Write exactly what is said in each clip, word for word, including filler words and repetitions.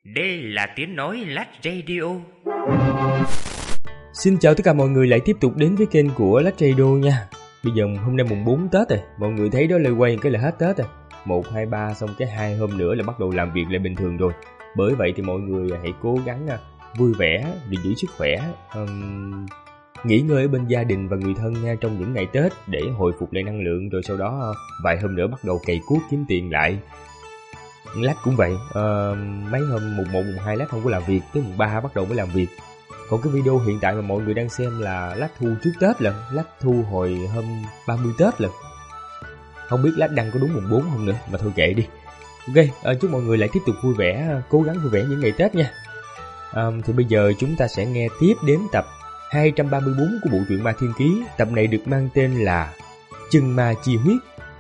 Đây là tiếng nói Lách Radio. Xin chào tất cả mọi người lại tiếp tục đến với kênh của Lách Radio nha. Bây giờ hôm nay mùng bốn Tết rồi, mọi người thấy đó lời quay cái là hết Tết rồi. Một, hai, ba xong cái hai hôm nữa là bắt đầu làm việc lại bình thường rồi. Bởi vậy thì mọi người hãy cố gắng vui vẻ để giữ sức khỏe, um, nghỉ ngơi ở bên gia đình và người thân nha trong những ngày Tết để hồi phục lại năng lượng, rồi sau đó vài hôm nữa bắt đầu cày cuốc kiếm tiền lại. Lách cũng vậy, uh, mấy hôm mùng một, mùng hai Lách không có làm việc, tới mùng ba bắt đầu mới làm việc. Còn cái video hiện tại mà mọi người đang xem là Lách thu trước Tết lần, Lách thu hồi hôm ba mươi Tết lần. Không biết Lách đăng có đúng mùng bốn không nữa, mà thôi kệ đi. Ok, uh, chúc mọi người lại tiếp tục vui vẻ, cố gắng vui vẻ những ngày Tết nha. Um, thì bây giờ chúng ta sẽ nghe tiếp đến tập hai trăm ba mươi tư của bộ truyện Ma Thiên Ký. Tập này được mang tên là Chân Ma Chi Huyết.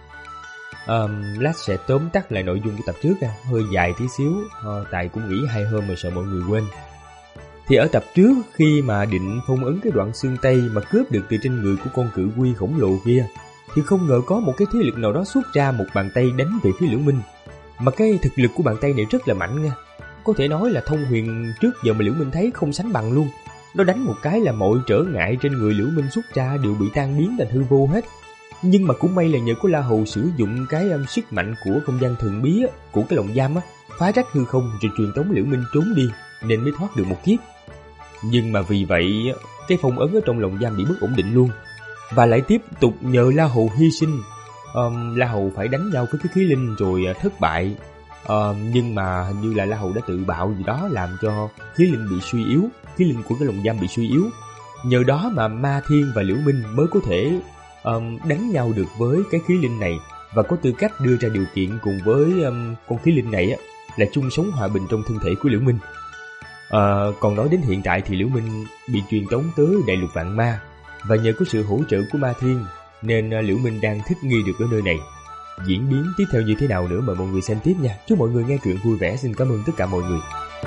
Um, Lát sẽ tóm tắt lại nội dung của tập trước à. Hơi dài tí xíu, uh, tại cũng nghỉ hai hôm mà sợ mọi người quên. Thì ở tập trước, khi mà định phong ấn cái đoạn xương tay mà cướp được từ trên người của con cự quy khổng lồ kia, thì không ngờ có một cái thế lực nào đó xuất ra một bàn tay đánh về phía Liễu Minh. Mà cái thực lực của bàn tay này rất là mạnh nha. Có thể nói là thông huyền trước giờ mà Liễu Minh thấy không sánh bằng luôn. Nó đánh một cái là mọi trở ngại trên người Liễu Minh xuất ra đều bị tan biến thành hư vô hết. Nhưng mà cũng may là nhờ có La Hầu sử dụng cái um, sức mạnh của không gian thần bí á, của cái lồng giam á, phá rách hư không rồi truyền tống Liễu Minh trốn đi, nên mới thoát được một kiếp. Nhưng mà vì vậy cái phong ấn ở trong lồng giam bị bất ổn định luôn, và lại tiếp tục nhờ La Hầu hy sinh. um, La Hầu phải đánh nhau với cái khí linh rồi uh, thất bại. uh, Nhưng mà hình như là La Hầu đã tự bạo gì đó làm cho khí linh bị suy yếu, khí linh của cái lồng giam bị suy yếu. Nhờ đó mà Ma Thiên và Liễu Minh mới có thể um, đánh nhau được với cái khí linh này, và có tư cách đưa ra điều kiện cùng với um, con khí linh này á, là chung sống hòa bình trong thân thể của Liễu Minh. Uh, còn nói đến hiện tại thì Liễu Minh bị truyền tống tới Đại Lục Vạn Ma, và nhờ có sự hỗ trợ của Ma Thiên nên uh, Liễu Minh đang thích nghi được ở nơi này. Diễn biến tiếp theo như thế nào nữa mời mọi người xem tiếp nha. Chúc mọi người nghe truyện vui vẻ. Xin cảm ơn tất cả mọi người.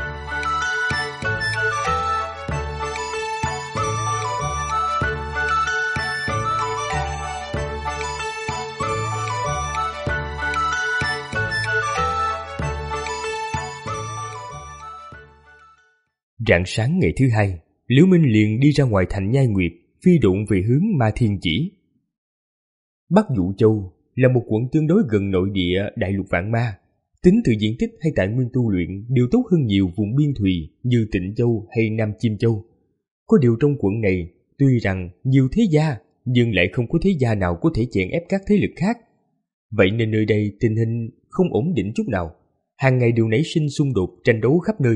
Rạng sáng ngày thứ hai, Liễu Minh liền đi ra ngoài thành Nhai Nguyệt, phi độn về hướng Ma Thiên Chỉ. Bắc Dụ Châu là một quận tương đối gần nội địa Đại Lục Vạn Ma. Tính từ diện tích hay tài nguyên tu luyện đều tốt hơn nhiều vùng biên thùy như Tịnh Châu hay Nam Chiêm Châu. Có điều trong quận này, tuy rằng nhiều thế gia, nhưng lại không có thế gia nào có thể chèn ép các thế lực khác. Vậy nên nơi đây tình hình không ổn định chút nào, hàng ngày đều nảy sinh xung đột tranh đấu khắp nơi.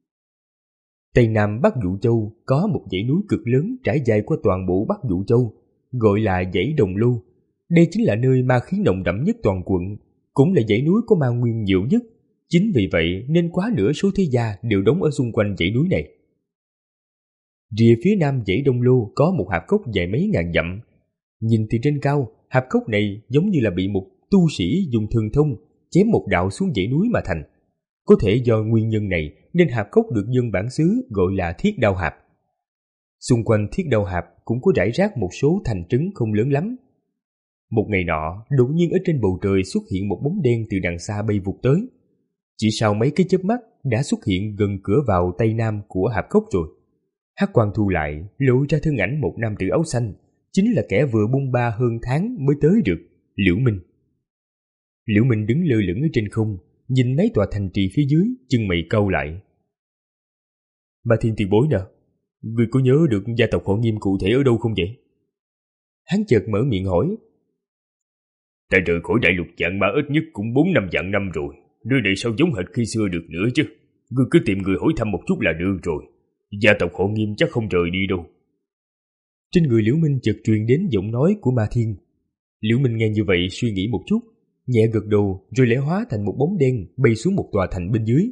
Tây Nam Bắc Dụ Châu có một dãy núi cực lớn trải dài qua toàn bộ Bắc Dụ Châu, gọi là dãy Đồng Lô. Đây chính là nơi ma khí nồng đậm nhất toàn quận, cũng là dãy núi có ma nguyên nhiều nhất. Chính vì vậy nên quá nửa số thế gia đều đóng ở xung quanh dãy núi này. Rìa phía nam dãy Đông Lô có một hạp cốc dài mấy ngàn dặm. Nhìn từ trên cao, hạp cốc này giống như là bị một tu sĩ dùng thần thông chém một đạo xuống dãy núi mà thành. Có thể do nguyên nhân này nên hạp cốc được dân bản xứ gọi là Thiết Đao Hạp. Xung quanh Thiết Đao Hạp cũng có rải rác một số thành trấn không lớn lắm. Một ngày nọ, đột nhiên ở trên bầu trời xuất hiện một bóng đen từ đằng xa bay vụt tới. Chỉ sau mấy cái chớp mắt đã xuất hiện gần cửa vào tây nam của hạp cốc rồi. Hắc quang thu lại, lộ ra thân ảnh một nam tử áo xanh, chính là kẻ vừa bung ba hơn tháng mới tới được, Liễu Minh. Liễu Minh đứng lơ lửng ở trên không, nhìn mấy tòa thành trì phía dưới, chân mày cau lại. Ma Thiên tiền bối nè, người có nhớ được gia tộc họ Nghiêm cụ thể ở đâu không vậy? Hắn chợt mở miệng hỏi. Ta rời khỏi Đại Lục Vạn Ma ít nhất cũng bốn năm vạn năm rồi, nơi này sao giống hệt khi xưa được nữa chứ? Ngươi cứ tìm người hỏi thăm một chút là được rồi. Gia tộc họ Nghiêm chắc không rời đi đâu. Trên người Liễu Minh chợt truyền đến giọng nói của Ma Thiên. Liễu Minh nghe như vậy suy nghĩ một chút, nhẹ gật đầu rồi lẽ hóa thành một bóng đen bay xuống một tòa thành bên dưới.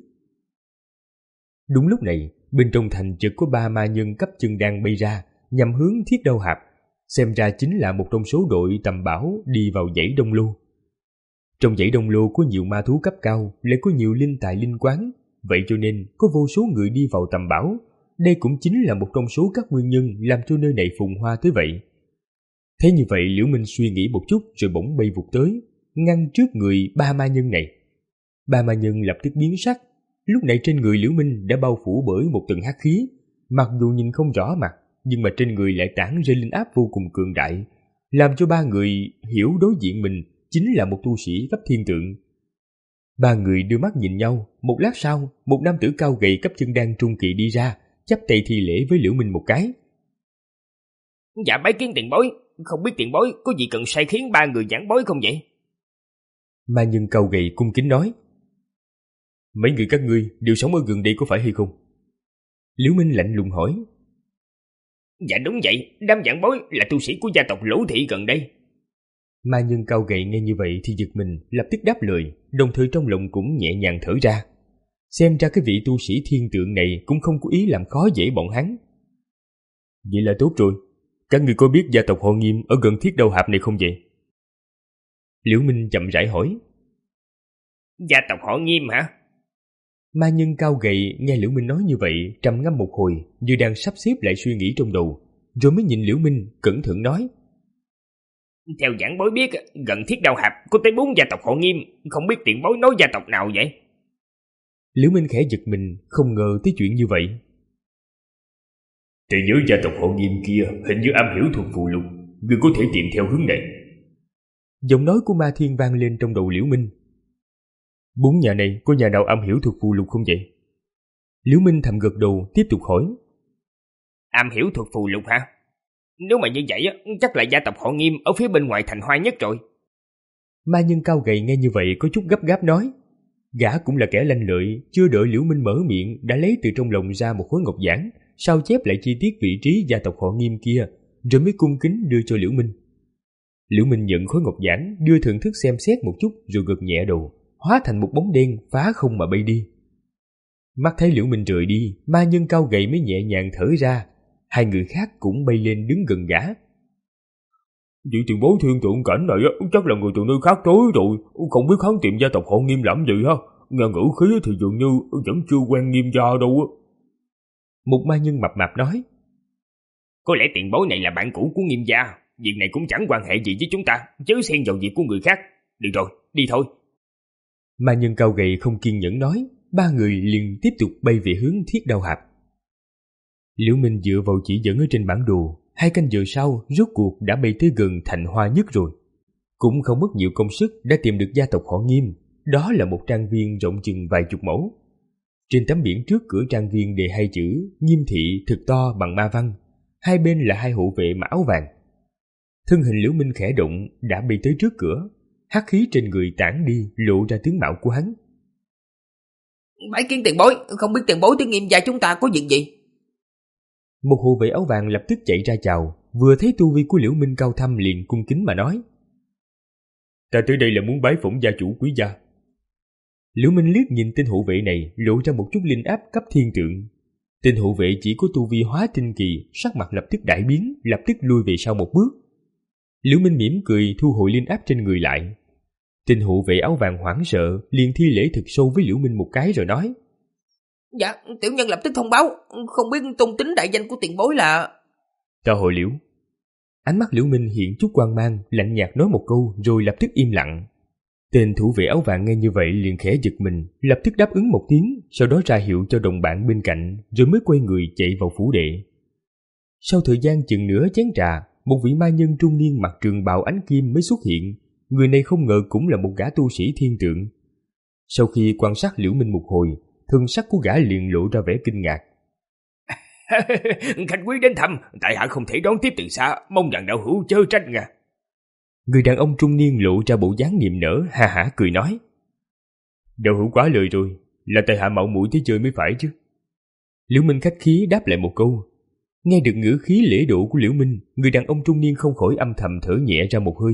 Đúng lúc này, bên trong thành chợt có ba ma nhân cấp chân đang bay ra, nhằm hướng Thiết Đao Hạp. Xem ra chính là một trong số đội tầm bảo đi vào dãy Đông Lô. Trong dãy Đông Lô có nhiều ma thú cấp cao, lại có nhiều linh tài linh quán, vậy cho nên có vô số người đi vào tầm bảo. Đây cũng chính là một trong số các nguyên nhân làm cho nơi này phồn hoa tới vậy. Thế như vậy Liễu Minh suy nghĩ một chút rồi bỗng bay vụt tới, ngăn trước người ba ma nhân này. Ba ma nhân lập tức biến sắc, Lúc này trên người Liễu Minh đã bao phủ bởi một tầng hắc khí, mặc dù nhìn không rõ mặt, nhưng mà trên người lại tản ra linh áp vô cùng cường đại, làm cho ba người hiểu đối diện mình chính là một tu sĩ cấp thiên tượng. Ba người đưa mắt nhìn nhau, một lát sau, một nam tử cao gầy cấp chân đan trung kỳ đi ra, chắp tay thi lễ với Liễu Minh một cái. Dạ bái kiến tiền bối, không biết tiền bối có gì cần sai khiến ba người giảng bối không vậy? Ma nhân cao gầy cung kính nói. Mấy người các ngươi đều sống ở gần đây có phải hay không? Liễu Minh lạnh lùng hỏi. Dạ đúng vậy, đám giảng bối là tu sĩ của gia tộc Lỗ Thị gần đây. Ma nhân cao gầy nghe như vậy thì giật mình, lập tức đáp lời, đồng thời trong lòng cũng nhẹ nhàng thở ra. Xem ra cái vị tu sĩ thiên tượng này cũng không có ý làm khó dễ bọn hắn. Vậy là tốt rồi, các người có biết gia tộc họ Nghiêm ở gần Thiết Đao Hạp này không vậy? Liễu Minh chậm rãi hỏi. Gia tộc họ Nghiêm hả? Ma nhân cao gầy nghe Liễu Minh nói như vậy, trầm ngâm một hồi, như đang sắp xếp lại suy nghĩ trong đầu, rồi mới nhìn Liễu Minh cẩn thận nói. Theo giảng bối biết, gần Thiết Đao Hạp có tới bốn gia tộc họ Nghiêm, không biết tiền bối nói gia tộc nào vậy? Liễu Minh khẽ giật mình, không ngờ tới chuyện như vậy. Tôi nhớ gia tộc họ Nghiêm kia hình như am hiểu thuật phù lục, người có thể tìm theo hướng này. Giọng nói của Ma Thiên vang lên trong đầu Liễu Minh. Bốn nhà này có nhà nào am hiểu thuật phù lục không vậy? Liễu Minh thầm gật đầu, tiếp tục hỏi. Am hiểu thuật phù lục hả? Nếu mà như vậy chắc là gia tộc họ Nghiêm ở phía bên ngoài thành Hoa Nhất rồi. Ma nhân cao gầy nghe như vậy có chút gấp gáp nói. Gã cũng là kẻ lanh lợi, chưa đợi Liễu Minh mở miệng đã lấy từ trong lòng ra một khối ngọc giản, sao chép lại chi tiết vị trí gia tộc họ Nghiêm kia, rồi mới cung kính đưa cho Liễu Minh. Liễu Minh nhận khối ngọc giản, đưa thưởng thức xem xét một chút rồi gật nhẹ đầu, hóa thành một bóng đen phá không mà bay đi. Mắt thấy Liễu Minh rời đi, ma nhân cao gầy mới nhẹ nhàng thở ra. Hai người khác cũng bay lên đứng gần gã. Vị tiền bối thiên tượng cảnh này chắc là người từ nơi khác tới rồi, không biết hắn tìm gia tộc họ Nghiêm làm gì ha. Nghe ngữ khí thì dường như vẫn chưa quen Nghiêm gia đâu. Một ma nhân mập mạp nói. Có lẽ tiền bối này là bạn cũ của Nghiêm gia, việc này cũng chẳng quan hệ gì với chúng ta, chớ xen vào việc của người khác. Được rồi, đi thôi. Ma nhân cao gầy không kiên nhẫn nói. Ba người liền tiếp tục bay về hướng Thiết Đao Hạp. Liễu Minh dựa vào chỉ dẫn ở trên bản đồ, hai canh giờ sau rốt cuộc đã bay tới gần thành Hoa Nhất rồi. Cũng không mất nhiều công sức đã tìm được gia tộc họ Nghiêm. Đó là một trang viên rộng chừng vài chục mẫu. Trên tấm biển trước cửa trang viên đề hai chữ Nghiêm Thị thực to bằng ma văn, hai bên là hai hộ vệ mặc áo vàng. Thân hình Liễu Minh khẽ động đã bay tới trước cửa, hắc khí trên người tản đi lộ ra tướng mạo của hắn. Bái kiến tiền bối, không biết tiền bối tới Nghiêm gia chúng ta có việc gì? Một hộ vệ áo vàng lập tức chạy ra chào, vừa thấy tu vi của Liễu Minh cao thâm liền cung kính mà nói. Ta tới đây là muốn bái phỏng gia chủ quý gia. Liễu Minh liếc nhìn tên hộ vệ này, lộ ra một chút linh áp cấp thiên tượng. Tên hộ vệ chỉ có tu vi hóa tinh kỳ, sắc mặt lập tức đại biến, lập tức lui về sau một bước. Liễu Minh mỉm cười thu hồi linh áp trên người lại. Tên hộ vệ áo vàng hoảng sợ, liền thi lễ thật sâu với Liễu Minh một cái rồi nói. Dạ, tiểu nhân lập tức thông báo, không biết tôn tính đại danh của tiền bối là... Ta hội Liễu. Ánh mắt Liễu Minh hiện chút quang mang, lạnh nhạt nói một câu rồi lập tức im lặng. Tên thủ vệ áo vàng nghe như vậy liền khẽ giật mình, lập tức đáp ứng một tiếng, sau đó ra hiệu cho đồng bạn bên cạnh, rồi mới quay người chạy vào phủ đệ. Sau thời gian chừng nửa chén trà, một vị ma nhân trung niên mặc trường bào ánh kim mới xuất hiện. Người này không ngờ cũng là một gã tu sĩ thiên tượng. Sau khi quan sát Liễu Minh một hồi, thân sắc của gã liền lộ ra vẻ kinh ngạc. Khách quý đến thăm, tại hạ không thể đón tiếp từ xa, mong rằng đạo hữu chớ trách nha. Người đàn ông trung niên lộ ra bộ dáng niềm nở, ha hả cười nói. Đạo hữu quá lời rồi, là tại hạ mạo muội tới chơi mới phải chứ. Liễu Minh khách khí đáp lại một câu. Nghe được ngữ khí lễ độ của Liễu Minh, người đàn ông trung niên không khỏi âm thầm thở nhẹ ra một hơi.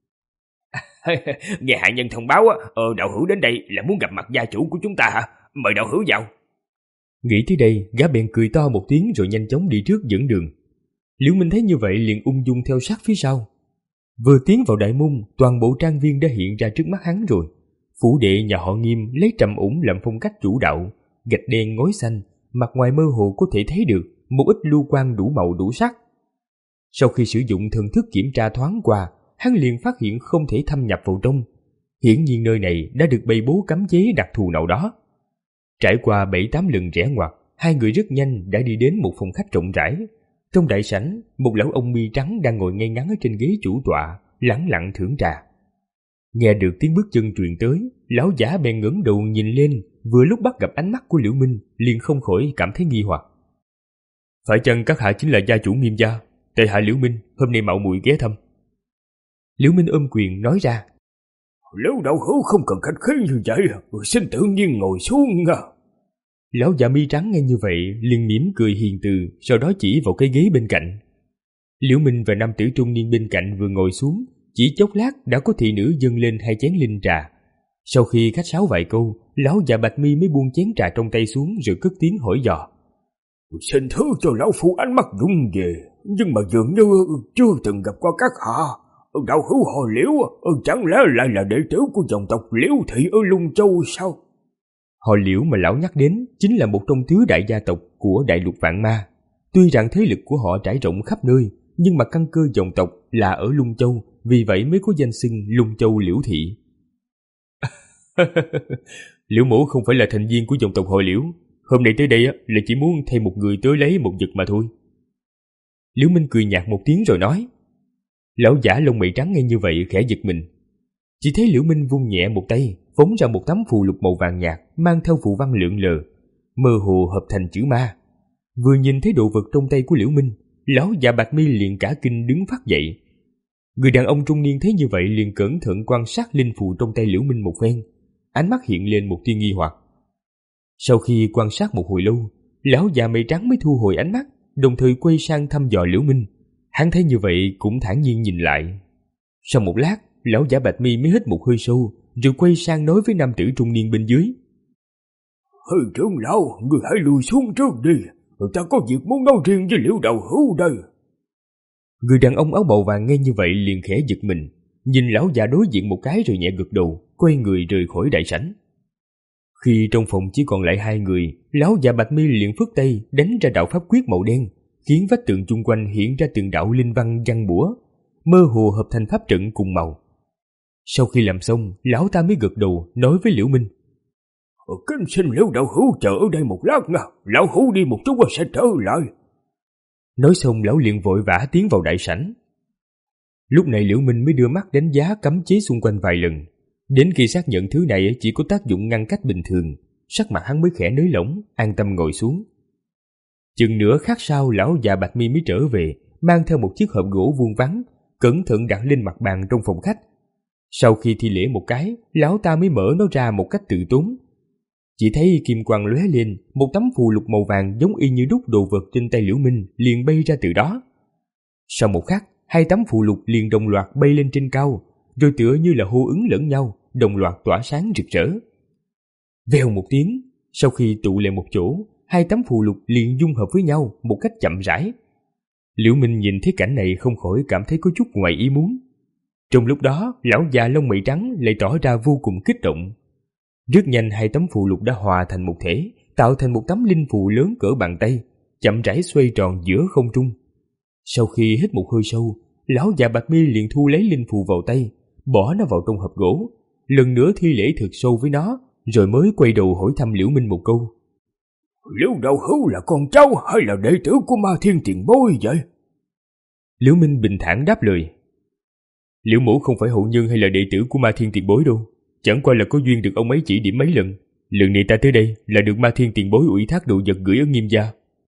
Nghe hạ nhân thông báo, ờ, đạo hữu đến đây là muốn gặp mặt gia chủ của chúng ta hả? Mời đạo hữu vào. Nghĩ tới đây, gã bèn cười to một tiếng rồi nhanh chóng đi trước dẫn đường. Liễu Minh thấy như vậy liền ung dung theo sát phía sau. Vừa tiến vào đại môn, toàn bộ trang viên đã hiện ra trước mắt hắn rồi. Phủ đệ nhà họ Nghiêm lấy trầm ổn làm phong cách chủ đạo, gạch đen ngói xanh, mặt ngoài mơ hồ có thể thấy được một ít lưu quang đủ màu đủ sắc. Sau khi sử dụng thần thức kiểm tra thoáng qua, hắn liền phát hiện không thể thâm nhập vào trong. Hiển nhiên nơi này đã được bày bố cấm chế đặc thù nào đó. Trải qua bảy tám lần rẽ ngoặt, hai người rất nhanh đã đi đến một phòng khách rộng rãi. Trong đại sảnh, một lão ông mi trắng đang ngồi ngay ngắn ở trên ghế chủ tọa, lẳng lặng thưởng trà. Nghe được tiếng bước chân truyền tới, lão giả bèn ngẩng đầu nhìn lên, vừa lúc bắt gặp ánh mắt của Liễu Minh, liền không khỏi cảm thấy nghi hoặc. Phải chăng các hạ chính là gia chủ Nghiêm gia? Tại hạ Liễu Minh, hôm nay mạo muội ghé thăm. Liễu Minh ôm quyền nói ra. Liễu đạo hữu không cần khách khí như vậy, xin tự nhiên ngồi xuống à. Lão già mi trắng nghe như vậy liền mỉm cười hiền từ, sau đó chỉ vào cái ghế bên cạnh. Liễu Minh và nam tử trung niên bên cạnh vừa ngồi xuống, chỉ chốc lát đã có thị nữ dâng lên hai chén linh trà. Sau khi khách sáo vài câu, lão già bạch mi mới buông chén trà trong tay xuống rồi cất tiếng hỏi dò. Xin thứ cho lão phu ánh mắt rung về, nhưng mà dường như chưa từng gặp qua các hạ. Đạo hữu họ Liễu, chẳng lẽ lại là đệ tử của dòng tộc Liễu thị ở Lung Châu sao? Họ Liễu mà lão nhắc đến chính là một trong tứ đại gia tộc của đại lục vạn ma. Tuy rằng thế lực của họ trải rộng khắp nơi, nhưng mà căn cơ dòng tộc là ở Lung Châu, vì vậy mới có danh xưng Lung Châu Liễu thị. Liễu mẫu không phải là thành viên của dòng tộc họ Liễu, hôm nay tới đây là chỉ muốn thêm một người tới lấy một vật mà thôi. Liễu Minh cười nhạt một tiếng rồi nói. Lão giả lông mày trắng nghe như vậy khẽ giật mình. Chỉ thấy Liễu Minh vung nhẹ một tay, phóng ra một tấm phù lục màu vàng nhạt mang theo phù văn lượn lờ, mơ hồ hợp thành chữ ma. Vừa nhìn thấy đồ vật trong tay của Liễu Minh, lão già bạch mi liền cả kinh đứng phát dậy. Người đàn ông trung niên thấy như vậy liền cẩn thận quan sát linh phù trong tay Liễu Minh một phen, ánh mắt hiện lên một tia nghi hoặc. Sau khi quan sát một hồi lâu, lão già mày trắng mới thu hồi ánh mắt, đồng thời quay sang thăm dò Liễu Minh. Hắn thấy như vậy cũng thản nhiên nhìn lại. Sau một lát, lão giả bạch mi mới hít một hơi sâu, rồi quay sang nói với nam tử trung niên bên dưới. Hư trưởng lão, người hãy lùi xuống trước đi, ta có việc muốn nói riêng với Liễu đạo hữu đây. Người đàn ông áo bào vàng nghe như vậy liền khẽ giật mình, nhìn lão già đối diện một cái rồi nhẹ gật đầu, quay người rời khỏi đại sảnh. Khi trong phòng chỉ còn lại hai người, lão già bạch mi liền phất tay đánh ra đạo pháp quyết màu đen, khiến vách tường chung quanh hiện ra từng đạo linh văn giăng bủa, mơ hồ hợp thành pháp trận cùng màu. Sau khi làm xong, lão ta mới gật đầu nói với Liễu Minh. Kính xin Liễu đạo hữu chờ ở đây một lát nha, lão hữu đi một chút và sẽ trở lại. Nói xong lão liền vội vã tiến vào đại sảnh. Lúc này Liễu Minh mới đưa mắt đánh giá cấm chế xung quanh vài lần. Đến khi xác nhận thứ này chỉ có tác dụng ngăn cách bình thường, sắc mặt hắn mới khẽ nới lỏng, an tâm ngồi xuống. Chừng nửa khắc sau, lão già bạch mi mới trở về, mang theo một chiếc hộp gỗ vuông vắn, cẩn thận đặt lên mặt bàn trong phòng khách. Sau khi thi lễ một cái, lão ta mới mở nó ra một cách tự tốn. Chỉ thấy kim quang lóe lên, một tấm phù lục màu vàng giống y như đúc đồ vật trên tay Liễu Minh liền bay ra từ đó. Sau một khắc, hai tấm phù lục liền đồng loạt bay lên trên cao, rồi tựa như là hô ứng lẫn nhau, đồng loạt tỏa sáng rực rỡ. Vèo một tiếng, sau khi tụ lại một chỗ, hai tấm phù lục liền dung hợp với nhau một cách chậm rãi. Liễu Minh nhìn thấy cảnh này không khỏi cảm thấy có chút ngoài ý muốn. Trong lúc đó, lão già lông mày trắng lại tỏ ra vô cùng kích động. Rất nhanh hai tấm phù lục đã hòa thành một thể, tạo thành một tấm linh phù lớn cỡ bàn tay, chậm rãi xoay tròn giữa không trung. Sau khi hít một hơi sâu, lão già bạch mi liền thu lấy linh phù vào tay, bỏ nó vào trong hộp gỗ, lần nữa thi lễ thật sâu với nó, rồi mới quay đầu hỏi thăm Liễu Minh một câu. Liễu đạo hữu là con cháu hay là đệ tử của Ma Thiên Tiền Bối vậy? Liễu Minh bình thản đáp lời. Liễu mẫu không phải hậu nhân hay là đệ tử của Ma Thiên Tiền Bối đâu, chẳng qua là có duyên được ông ấy chỉ điểm mấy lần. Lần này ta tới đây là được Ma Thiên Tiền Bối ủy thác đồ vật gửi ở Nghiêm gia.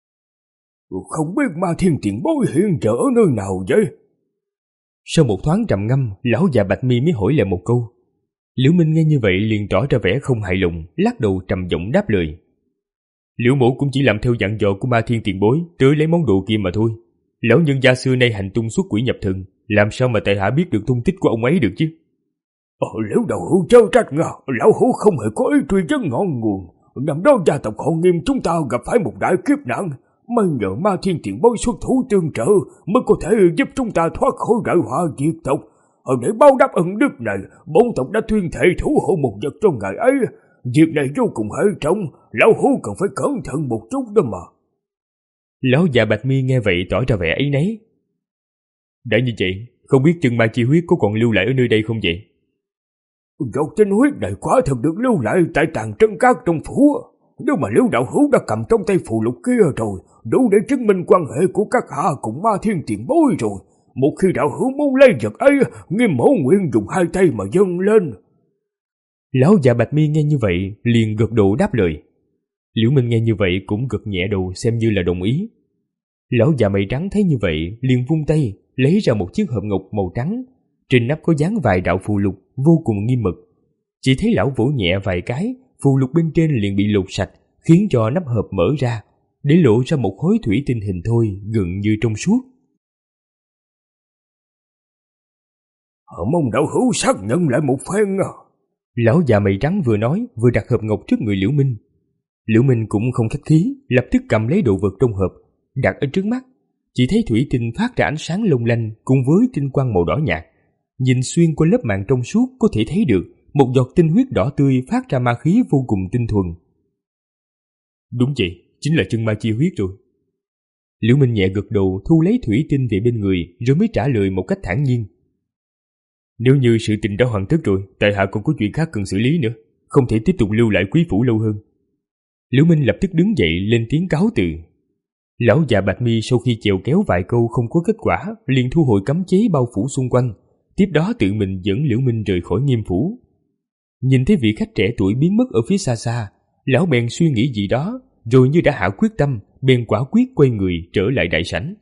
Không biết Ma Thiên Tiền Bối hiện giờ ở nơi nào vậy? Sau một thoáng trầm ngâm, lão già bạch mi mới hỏi lại một câu. Liễu Minh nghe như vậy liền tỏ ra vẻ không hài lòng, lắc đầu trầm giọng đáp lời. Liễu mẫu cũng chỉ làm theo dặn dò của Ma Thiên Tiền Bối tới lấy món đồ kia mà thôi. Lão nhân gia xưa nay hành tung xuất quỷ nhập thần, làm sao mà tại hạ biết được tung tích của ông ấy được chứ? Ờ, Liễu đạo hữu chớ trách ngờ, lão hữu không hề có ý truy vấn ngọn nguồn. Năm đó gia tộc họ Nghiêm chúng ta gặp phải một đại kiếp nạn, may nhờ Ma Thiên Tiền Bối xuất thủ tương trợ mới có thể giúp chúng ta thoát khỏi đại họa diệt tộc. Ở để báo đáp ân đức này, bổn tộc đã tuyên thệ thủ hộ một vật trong ngày ấy. Việc này vô cùng hệ trọng, lão hữu cần phải cẩn thận một chút đó mà. Lão già bạch mi nghe vậy tỏ ra vẻ ấy nấy. Đã như vậy, không biết chân ma chi huyết có còn lưu lại ở nơi đây không vậy? Giọt tinh huyết này quả thật được lưu lại tại tàn trân cát trong phủ. Nếu mà Liễu đạo hữu đã cầm trong tay phù lục kia rồi, đủ để chứng minh quan hệ của các hạ cùng Ma Thiên tiền bối rồi. Một khi đạo hữu muốn lấy vật ấy, Nghiêm mẫu nguyện dùng hai tay mà dâng lên. Lão già Bạch Mi nghe như vậy liền gật đầu đáp lời. Liễu Minh nghe như vậy cũng gật nhẹ đầu xem như là đồng ý. Lão già mày trắng thấy như vậy liền vung tay lấy ra một chiếc hộp ngọc màu trắng, trên nắp có dán vài đạo phù lục vô cùng nghiêm mật. Chỉ thấy lão vỗ nhẹ vài cái, phù lục bên trên liền bị lột sạch, khiến cho nắp hộp mở ra, để lộ ra một khối thủy tinh hình thoi gần như trong suốt. Mong đạo hữu xác nhận lại một phen à. Lão già mày trắng vừa nói vừa đặt hộp ngọc trước người Liễu Minh. Liễu Minh cũng không khách khí, lập tức cầm lấy đồ vật trong hộp đặt ở trước mắt. Chỉ thấy thủy tinh phát ra ánh sáng long lanh cùng với tinh quang màu đỏ nhạt. Nhìn xuyên qua lớp màng trong suốt có thể thấy được một giọt tinh huyết đỏ tươi phát ra ma khí vô cùng tinh thuần. Đúng vậy, chính là chân ma chi huyết rồi. Liễu Minh nhẹ gật đầu thu lấy thủy tinh về bên người rồi mới trả lời một cách thản nhiên. Nếu như sự tình đã hoàn tất rồi, tại hạ còn có chuyện khác cần xử lý nữa, không thể tiếp tục lưu lại quý phủ lâu hơn. Liễu Minh lập tức đứng dậy lên tiếng cáo từ. Lão già Bạch Mi sau khi chèo kéo vài câu không có kết quả, liền thu hồi cấm chế bao phủ xung quanh, tiếp đó tự mình dẫn Liễu Minh rời khỏi Nghiêm phủ. Nhìn thấy vị khách trẻ tuổi biến mất ở phía xa xa, lão bèn suy nghĩ gì đó, rồi như đã hạ quyết tâm, bèn quả quyết quay người trở lại đại sảnh.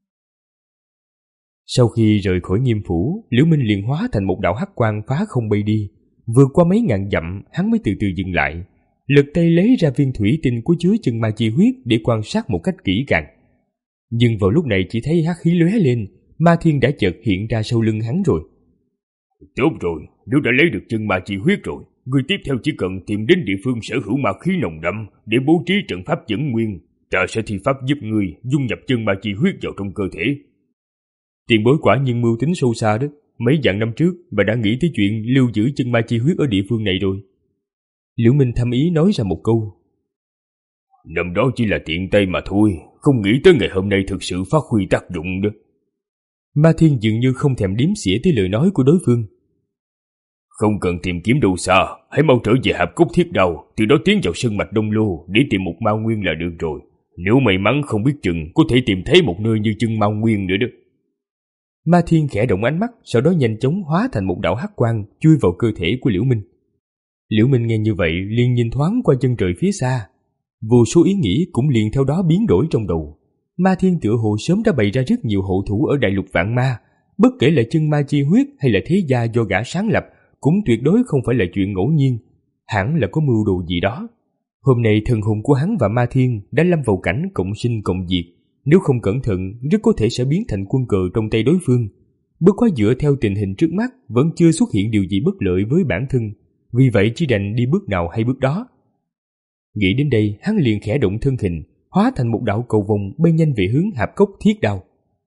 Sau khi rời khỏi Nghiêm phủ, Liễu Minh liền hóa thành một đạo hắc quang phá không bay đi. Vượt qua mấy ngàn dặm, hắn mới từ từ dừng lại, lật tay lấy ra viên thủy tinh có chứa chân ma chi huyết để quan sát một cách kỹ càng. Nhưng vào lúc này chỉ thấy hắc khí lóe lên, Ma Thiên đã chợt hiện ra sau lưng hắn rồi. Tốt rồi, nếu đã lấy được chân ma chi huyết rồi, người tiếp theo chỉ cần tìm đến địa phương sở hữu ma khí nồng đậm để bố trí trận pháp dẫn nguyên. Ta sẽ thi pháp giúp người dung nhập chân ma chi huyết vào trong cơ thể. Tiền bối quả nhiên mưu tính sâu xa đó. Mấy vạn năm trước bà đã nghĩ tới chuyện lưu giữ chân ma chi huyết ở địa phương này rồi. Liễu Minh thầm ý nói ra một câu. Năm đó chỉ là tiện tay mà thôi, không nghĩ tới ngày hôm nay thực sự phát huy tác dụng đó. Ma Thiên dường như không thèm đếm xỉa tới lời nói của đối phương. Không cần tìm kiếm đâu xa, hãy mau trở về Hạp Cốc Thiết Đao, từ đó tiến vào sơn mạch Đông Lô để tìm một ma nguyên là được rồi. Nếu may mắn không biết chừng có thể tìm thấy một nơi như chân ma nguyên nữa đó. Ma Thiên khẽ động ánh mắt, sau đó nhanh chóng hóa thành một đạo hắc quang chui vào cơ thể của Liễu Minh. Liễu Minh nghe như vậy liền nhìn thoáng qua chân trời phía xa, vô số ý nghĩ cũng liền theo đó biến đổi trong đầu. Ma Thiên tựa hồ sớm đã bày ra rất nhiều hộ thủ ở đại lục vạn ma, bất kể là chân ma chi huyết hay là thế gia do gã sáng lập, cũng tuyệt đối không phải là chuyện ngẫu nhiên, hẳn là có mưu đồ gì đó. Hôm nay thần hồn của hắn và Ma Thiên đã lâm vào cảnh cộng sinh cộng diệt, nếu không cẩn thận rất có thể sẽ biến thành quân cờ trong tay đối phương. Bất quá dựa theo tình hình trước mắt vẫn chưa xuất hiện điều gì bất lợi với bản thân, vì vậy chỉ đành đi bước nào hay bước đó. Nghĩ đến đây, hắn liền khẽ động thân hình, hóa thành một đạo cầu vồng bay nhanh về hướng Hạp Cốc Thiết Đao.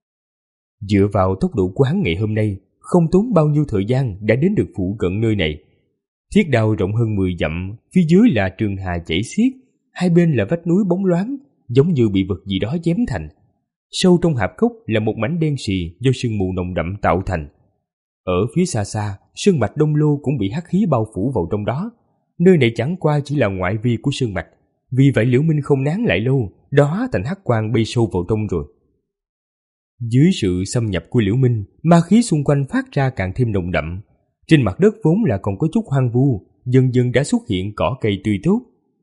Dựa vào tốc độ của hắn ngày hôm nay, không tốn bao nhiêu thời gian đã đến được phụ cận nơi này. Thiết Đao rộng hơn mười dặm, phía dưới là trường hà chảy xiết, hai bên là vách núi bóng loáng, giống như bị vật gì đó chém thành. Sâu trong hạp cốc là một mảnh đen xì do sương mù nồng đậm tạo thành. Ở phía xa xa, sơn mạch Đông Lô cũng bị hắc khí bao phủ vào trong đó. Nơi này chẳng qua chỉ là ngoại vi của sơn mạch, vì vậy Liễu Minh không nán lại lâu, đã hóa thành hắc quang bay sâu vào trong rồi. Dưới sự xâm nhập của Liễu Minh, ma khí xung quanh phát ra càng thêm nồng đậm. Trên mặt đất vốn là còn có chút hoang vu, dần dần đã xuất hiện cỏ cây tươi tốt.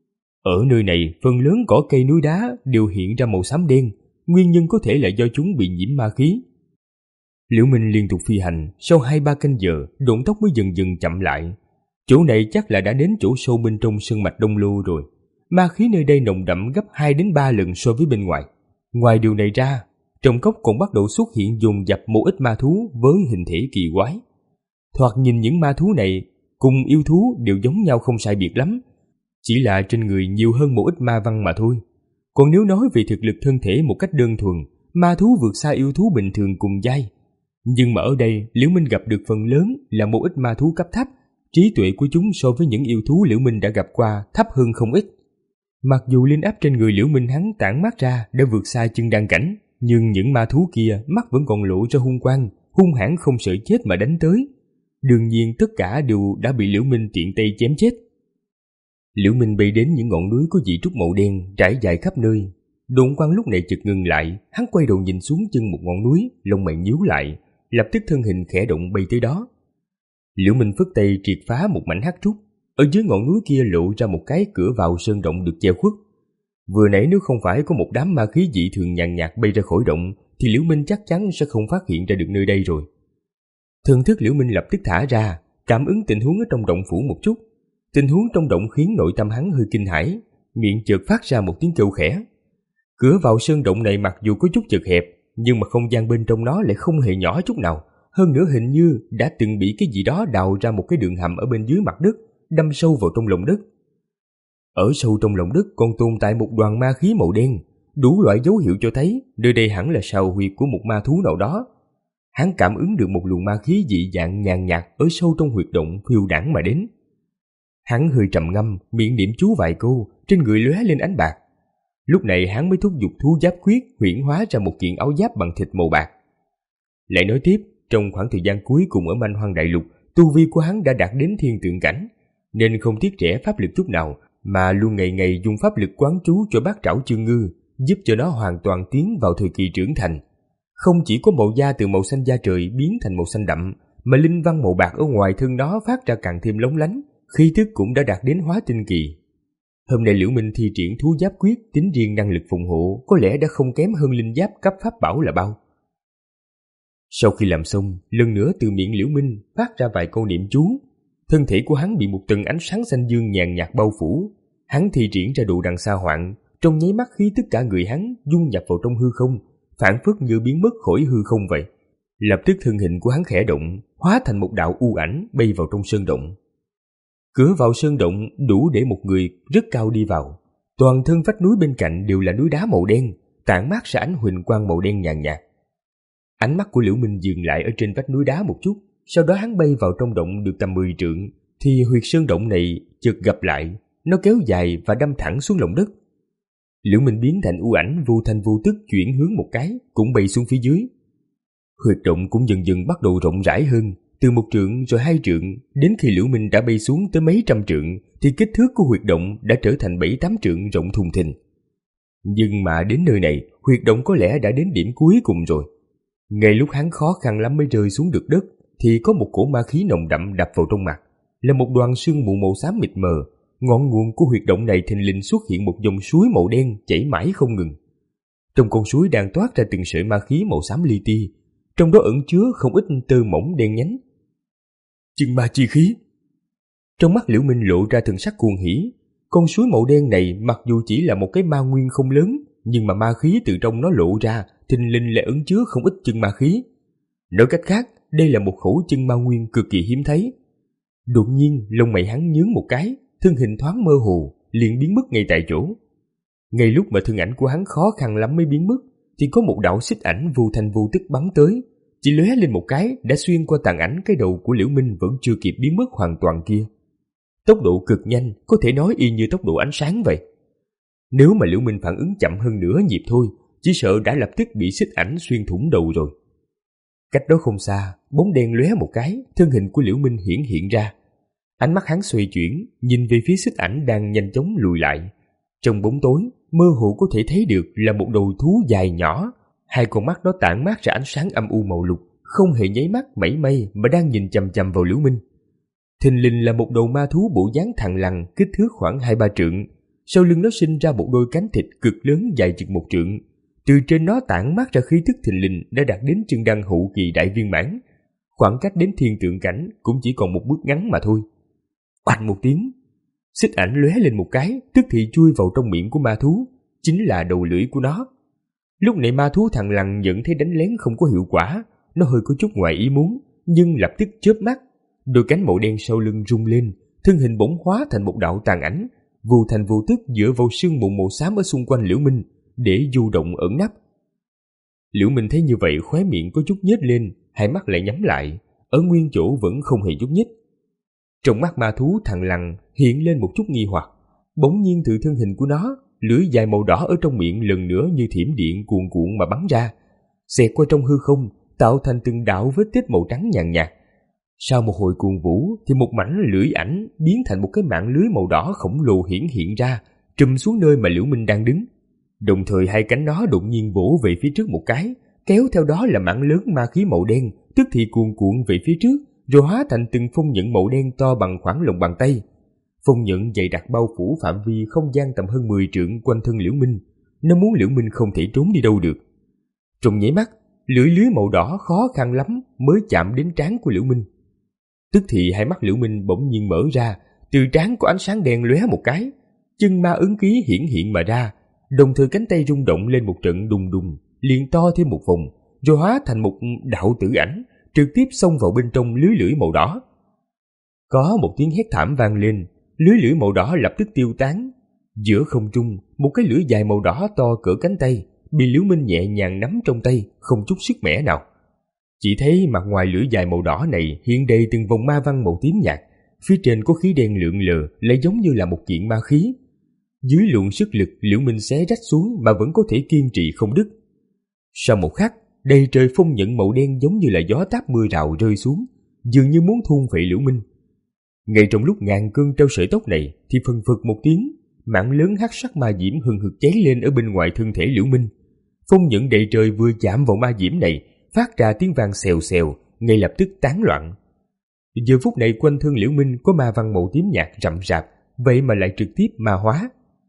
Ở nơi này, phần lớn cỏ cây núi đá đều hiện ra màu xám đen, nguyên nhân có thể là do chúng bị nhiễm ma khí. Liễu Minh liên tục phi hành, sau hai ba canh giờ, động tốc mới dần dần chậm lại. Chỗ này chắc là đã đến chỗ sâu bên trong sơn mạch Đông Lô rồi. Ma khí nơi đây nồng đậm gấp hai đến ba lần so với bên ngoài. Ngoài điều này ra, trong cốc còn bắt đầu xuất hiện dồn dập một ít ma thú với hình thể kỳ quái. Thoạt nhìn những ma thú này cùng yêu thú đều giống nhau không sai biệt lắm, chỉ là trên người nhiều hơn một ít ma văn mà thôi. Còn nếu nói về thực lực thân thể một cách đơn thuần, ma thú vượt xa yêu thú bình thường cùng giai. Nhưng mà ở đây, Liễu Minh gặp được phần lớn là một ít ma thú cấp thấp, trí tuệ của chúng so với những yêu thú Liễu Minh đã gặp qua thấp hơn không ít. Mặc dù linh áp trên người Liễu Minh hắn tản mát ra đã vượt xa chân đan cảnh, nhưng những ma thú kia mắt vẫn còn lộ ra hung quang, hung hãn không sợ chết mà đánh tới. Đương nhiên tất cả đều đã bị Liễu Minh tiện tay chém chết. Liễu Minh bay đến những ngọn núi có dị trúc màu đen trải dài khắp nơi. Độn Quang lúc này chợt ngừng lại, hắn quay đầu nhìn xuống chân một ngọn núi, lông mày nhíu lại, lập tức thân hình khẽ động bay tới đó. Liễu Minh phất tay triệt phá một mảnh hắc trúc, ở dưới ngọn núi kia lộ ra một cái cửa vào sơn động được che khuất. Vừa nãy nếu không phải có một đám ma khí dị thường nhàn nhạt bay ra khỏi động, thì Liễu Minh chắc chắn sẽ không phát hiện ra được nơi đây rồi. Thần thức Liễu Minh lập tức thả ra, cảm ứng tình huống ở trong động phủ một chút. Tình huống trong động khiến nội tâm hắn hơi kinh hãi, miệng chợt phát ra một tiếng kêu khẽ. Cửa vào sơn động này mặc dù có chút chật hẹp, nhưng mà không gian bên trong nó lại không hề nhỏ chút nào. Hơn nữa hình như đã từng bị cái gì đó đào ra một cái đường hầm ở bên dưới mặt đất, đâm sâu vào trong lòng đất. Ở sâu trong lòng đất còn tồn tại một đoàn ma khí màu đen, đủ loại dấu hiệu cho thấy nơi đây hẳn là sào huyệt của một ma thú nào đó. Hắn cảm ứng được một luồng ma khí dị dạng nhàn nhạt ở sâu trong huyệt động phiêu đãng mà đến. Hắn hơi trầm ngâm, miệng niệm chú vài câu, trên người lóe lên ánh bạc. Lúc này hắn mới thúc giục thú giáp quyết huyễn hóa ra một kiện áo giáp bằng thịt màu bạc. Lại nói tiếp, trong khoảng thời gian cuối cùng ở Manh Hoang Đại Lục, tu vi của hắn đã đạt đến thiên tượng cảnh, nên không tiếc rẻ pháp lực chút nào, mà luôn ngày ngày dùng pháp lực quán chú cho bát trảo chương ngư, giúp cho nó hoàn toàn tiến vào thời kỳ trưởng thành. Không chỉ có màu da từ màu xanh da trời biến thành màu xanh đậm, mà linh văn màu bạc ở ngoài thân nó phát ra càng thêm lóng lánh, khí tức cũng đã đạt đến hóa tinh kỳ. Hôm nay Liễu Minh thi triển thú giáp quyết, tính riêng năng lực phòng hộ có lẽ đã không kém hơn linh giáp cấp pháp bảo là bao. Sau khi làm xong, lần nữa từ miệng Liễu Minh phát ra vài câu niệm chú. Thân thể của hắn bị một tầng ánh sáng xanh dương nhàn nhạt bao phủ. Hắn thi triển ra độ đằng xa hoạn, trong nháy mắt khí tất cả người hắn dung nhập vào trong hư không, phản phất như biến mất khỏi hư không vậy. Lập tức thân hình của hắn khẽ động, hóa thành một đạo u ảnh bay vào trong sơn động. Cửa vào sơn động đủ để một người rất cao đi vào. Toàn thân vách núi bên cạnh đều là núi đá màu đen, tản mát ra ánh huỳnh quang màu đen nhàn nhạt. Ánh mắt của Liễu Minh dừng lại ở trên vách núi đá một chút, sau đó hắn bay vào trong động được tầm mười trượng, thì huyệt sơn động này chợt gập lại, nó kéo dài và đâm thẳng xuống lòng đất. Liễu Minh biến thành u ảnh vô thanh vô tức chuyển hướng một cái, cũng bay xuống phía dưới. Huyệt động cũng dần dần bắt đầu rộng rãi hơn, từ một trượng rồi hai trượng, đến khi Liễu Minh đã bay xuống tới mấy trăm trượng, thì kích thước của huyệt động đã trở thành bảy tám trượng rộng thùng thình. Nhưng mà đến nơi này, huyệt động có lẽ đã đến điểm cuối cùng rồi. Ngay lúc hắn khó khăn lắm mới rơi xuống được đất, thì có một cỗ ma khí nồng đậm đập vào trong mặt, là một đoàn sương mù màu xám mịt mờ. Ngọn nguồn của huyệt động này thình lình xuất hiện một dòng suối màu đen chảy mãi không ngừng. Trong con suối đang toát ra từng sợi ma khí màu xám li ti, trong đó ẩn chứa không ít tơ mỏng đen nhánh. Chân ma chi khí. Trong mắt Liễu Minh lộ ra thần sắc cuồng hỉ. Con suối màu đen này mặc dù chỉ là một cái ma nguyên không lớn, nhưng mà ma khí từ trong nó lộ ra thình lình lại ẩn chứa không ít chân ma khí. Nói cách khác, đây là một khẩu chân ma nguyên cực kỳ hiếm thấy. Đột nhiên lông mày hắn nhướng một cái, thân hình thoáng mơ hồ, liền biến mất ngay tại chỗ. Ngay lúc mà thân ảnh của hắn khó khăn lắm mới biến mất, thì có một đạo xích ảnh vô thanh vô tức bắn tới, chỉ lóe lên một cái đã xuyên qua tàn ảnh cái đầu của Liễu Minh vẫn chưa kịp biến mất hoàn toàn kia. Tốc độ cực nhanh, có thể nói y như tốc độ ánh sáng vậy. Nếu mà Liễu Minh phản ứng chậm hơn nửa nhịp thôi, chỉ sợ đã lập tức bị xích ảnh xuyên thủng đầu rồi. Cách đó không xa, bóng đen lóe một cái, thân hình của Liễu Minh hiển hiện ra. Ánh mắt hắn xoay chuyển, nhìn về phía xích ảnh đang nhanh chóng lùi lại. Trong bóng tối, mơ hồ có thể thấy được là một đầu thú dài nhỏ, hai con mắt nó tản mát ra ánh sáng âm u màu lục, không hề nháy mắt mảy may mà đang nhìn chằm chằm vào Liễu Minh. Thình lình là một đầu ma thú bộ dáng thằn lằn, kích thước khoảng hai ba trượng. Sau lưng nó sinh ra một đôi cánh thịt cực lớn dài chừng một trượng. Từ trên nó tản mát ra khí tức thình lình đã đạt đến chân đăng hậu kỳ đại viên mãn. Khoảng cách đến thiên tượng cảnh cũng chỉ còn một bước ngắn mà thôi. Oanh một tiếng, xích ảnh lóe lên một cái, tức thì chui vào trong miệng của ma thú, chính là đầu lưỡi của nó. Lúc này ma thú thằn lằn nhận thấy đánh lén không có hiệu quả, nó hơi có chút ngoài ý muốn, nhưng lập tức chớp mắt, đôi cánh màu đen sau lưng rung lên, thân hình bỗng hóa thành một đạo tàn ảnh, vô thành vô tức dựa vào sương mù màu xám ở xung quanh Liễu Minh để du động ẩn nấp. Liễu Minh thấy như vậy, khóe miệng có chút nhếch lên, hai mắt lại nhắm lại, ở nguyên chỗ vẫn không hề nhúc nhích. Trong mắt ma thú thằn lằn hiện lên một chút nghi hoặc, bỗng nhiên từ thân hình của nó, lưỡi dài màu đỏ ở trong miệng lần nữa như thiểm điện cuồn cuộn mà bắn ra, xẹt qua trong hư không, tạo thành từng đạo vết tích màu trắng nhàn nhạt. Sau một hồi cuồng vũ thì một mảnh lưỡi ảnh biến thành một cái mạng lưới màu đỏ khổng lồ hiển hiện ra, trùm xuống nơi mà Liễu Minh đang đứng. Đồng thời hai cánh nó đột nhiên vỗ về phía trước một cái, kéo theo đó là mảng lớn ma khí màu đen, tức thì cuồn cuộn về phía trước, rồi hóa thành từng phong nhẫn màu đen to bằng khoảng lòng bàn tay. Phong nhẫn dày đặc bao phủ phạm vi không gian tầm hơn mười trượng quanh thân Liễu Minh, nó muốn Liễu Minh không thể trốn đi đâu được. Trong nháy mắt, lưỡi lưới màu đỏ khó khăn lắm mới chạm đến trán của Liễu Minh. Tức thì hai mắt Liễu Minh bỗng nhiên mở ra, từ trán có ánh sáng đen lóe một cái, chân ma ấn ký hiển hiện mà ra, đồng thời cánh tay rung động lên một trận đùng đùng, liền to thêm một vòng, rồi hóa thành một đạo tử ảnh, trực tiếp xông vào bên trong lưới lưỡi màu đỏ. Có một tiếng hét thảm vang lên, lưới lưỡi màu đỏ lập tức tiêu tán. Giữa không trung, một cái lưỡi dài màu đỏ to cỡ cánh tay bị Liễu Minh nhẹ nhàng nắm trong tay, không chút sức mẻ nào. Chỉ thấy mặt ngoài lưỡi dài màu đỏ này hiện đầy từng vòng ma văn màu tím nhạt, phía trên có khí đen lượn lờ, lại giống như là một kiện ma khí. Dưới luồng sức lực, Liễu Minh xé rách xuống mà vẫn có thể kiên trì không đứt. Sau một khắc, đầy trời phong nhận màu đen giống như là gió táp mưa rào rơi xuống, dường như muốn thôn phệ Liễu Minh. Ngay trong lúc ngàn cơn treo sợi tóc này, thì phần phật một tiếng, mảng lớn hắc sắc ma diễm hừng hực cháy lên ở bên ngoài thân thể Liễu Minh. Phong nhận đầy trời vừa chạm vào ma diễm này, phát ra tiếng vang xèo xèo, ngay lập tức tán loạn. Giờ phút này quanh thân Liễu Minh có ma văn màu tím nhạt rậm rạp, vậy mà lại trực tiếp ma hóa.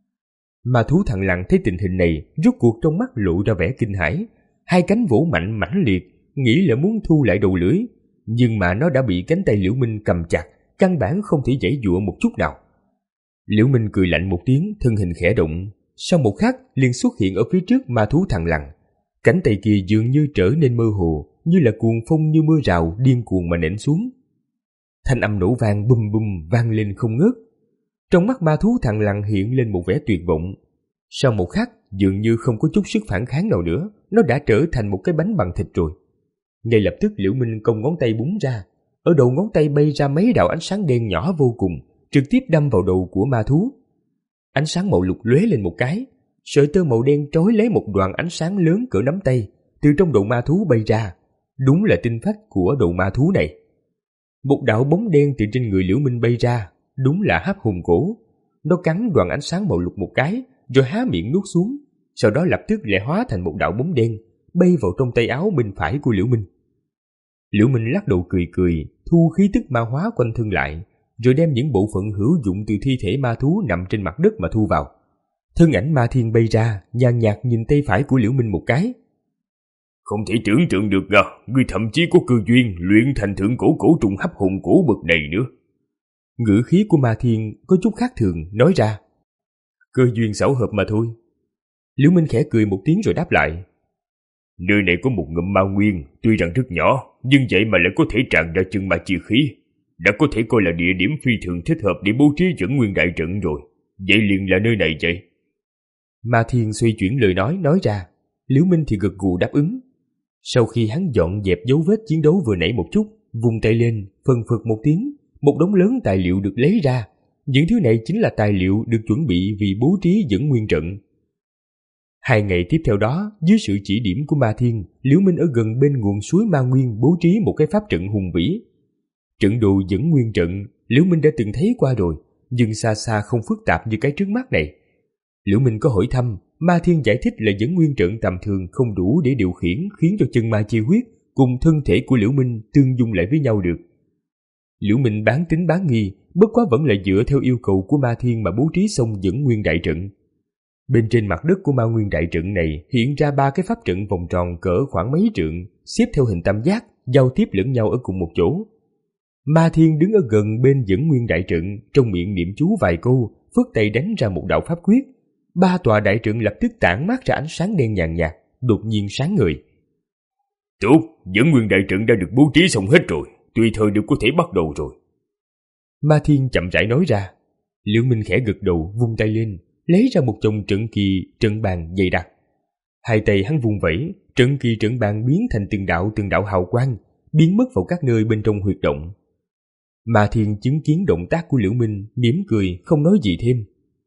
Ma thú thằn lằn thấy tình hình này, rốt cuộc trong mắt lộ ra vẻ kinh hãi, hai cánh vỗ mạnh mãnh liệt, nghĩ là muốn thu lại đầu lưỡi, nhưng mà nó đã bị cánh tay Liễu Minh cầm chặt, căn bản không thể giãy giụa một chút nào. Liễu Minh cười lạnh một tiếng, thân hình khẽ động, sau một khắc liền xuất hiện ở phía trước ma thú thằn lằn. Cánh tay kia dường như trở nên mơ hồ, như là cuồng phong như mưa rào điên cuồng mà nện xuống. Thanh âm nổ vang bùm bùm vang lên không ngớt. Trong mắt ma thú thằn lằn hiện lên một vẻ tuyệt vọng. Sau một khắc, dường như không có chút sức phản kháng nào nữa, nó đã trở thành một cái bánh bằng thịt rồi. Ngay lập tức Liễu Minh cong ngón tay búng ra, ở đầu ngón tay bay ra mấy đạo ánh sáng đen nhỏ vô cùng, trực tiếp đâm vào đầu của ma thú. Ánh sáng màu lục lóe lên một cái, sợi tơ màu đen trói lấy một đoàn ánh sáng lớn cỡ nắm tay, từ trong đầu ma thú bay ra. Đúng là tinh phách của đầu ma thú này. Một đạo bóng đen từ trên người Liễu Minh bay ra, đúng là hắc hùng cổ. Nó cắn đoàn ánh sáng màu lục một cái, rồi há miệng nuốt xuống, sau đó lập tức lại hóa thành một đạo bóng đen, bay vào trong tay áo bên phải của Liễu Minh. Liễu Minh lắc đầu cười cười, thu khí tức ma hóa quanh thân lại, rồi đem những bộ phận hữu dụng từ thi thể ma thú nằm trên mặt đất mà thu vào. Thân ảnh Ma Thiên bay ra, nhàn nhạt nhìn tay phải của Liễu Minh một cái. Không thể tưởng tượng được à, ngươi thậm chí có cơ duyên luyện thành thượng cổ cổ trùng hấp hồn cổ bậc này nữa. Ngữ khí của Ma Thiên có chút khác thường, nói ra. Cơ duyên xảo hợp mà thôi. Liễu Minh khẽ cười một tiếng rồi đáp lại. Nơi này có một ngụm ma nguyên, tuy rằng rất nhỏ, nhưng vậy mà lại có thể tràn ra chân ma chi khí. Đã có thể coi là địa điểm phi thường thích hợp để bố trí dẫn nguyên đại trận rồi. Vậy liền là nơi này vậy. Ma Thiên xoay chuyển lời nói nói ra. Liễu Minh thì gật gù đáp ứng. Sau khi hắn dọn dẹp dấu vết chiến đấu vừa nãy một chút, vung tay lên, phân phật một tiếng, một đống lớn tài liệu được lấy ra. Những thứ này chính là tài liệu được chuẩn bị vì bố trí dẫn nguyên trận. Hai ngày tiếp theo đó, dưới sự chỉ điểm của Ma Thiên, Liễu Minh ở gần bên nguồn suối Ma Nguyên bố trí một cái pháp trận hùng vĩ. Trận đồ dẫn nguyên trận, Liễu Minh đã từng thấy qua rồi, nhưng xa xa không phức tạp như cái trước mắt này. Liễu Minh có hỏi thăm, Ma Thiên giải thích là dẫn nguyên trận tầm thường không đủ để điều khiển, khiến cho chân ma chi huyết cùng thân thể của Liễu Minh tương dung lại với nhau được. Liễu Minh bán tính bán nghi, bất quá vẫn là dựa theo yêu cầu của Ma Thiên mà bố trí xong dẫn nguyên đại trận. Bên trên mặt đất của Ma Nguyên đại trận này hiện ra ba cái pháp trận vòng tròn cỡ khoảng mấy trượng, xếp theo hình tam giác, giao tiếp lẫn nhau ở cùng một chỗ. Ma Thiên đứng ở gần bên dẫn nguyên đại trận, trong miệng niệm chú vài câu, phất tay đánh ra một đạo pháp quyết. Ba tòa đại trận lập tức tản mát ra ánh sáng đen nhàn nhạt, đột nhiên sáng ngời. Tốt, dẫn nguyên đại trận đã được bố trí xong hết rồi, tùy thời đều có thể bắt đầu rồi. Ma Thiên chậm rãi nói ra. Liễu Minh khẽ gật đầu, vung tay lên, lấy ra một chồng trận kỳ, trận bàn dày đặc. Hai tay hắn vung vẩy, trận kỳ trận bàn biến thành từng đạo từng đạo hào quang, biến mất vào các nơi bên trong huyệt động. Ma Thiên chứng kiến động tác của Liễu Minh, mỉm cười, không nói gì thêm.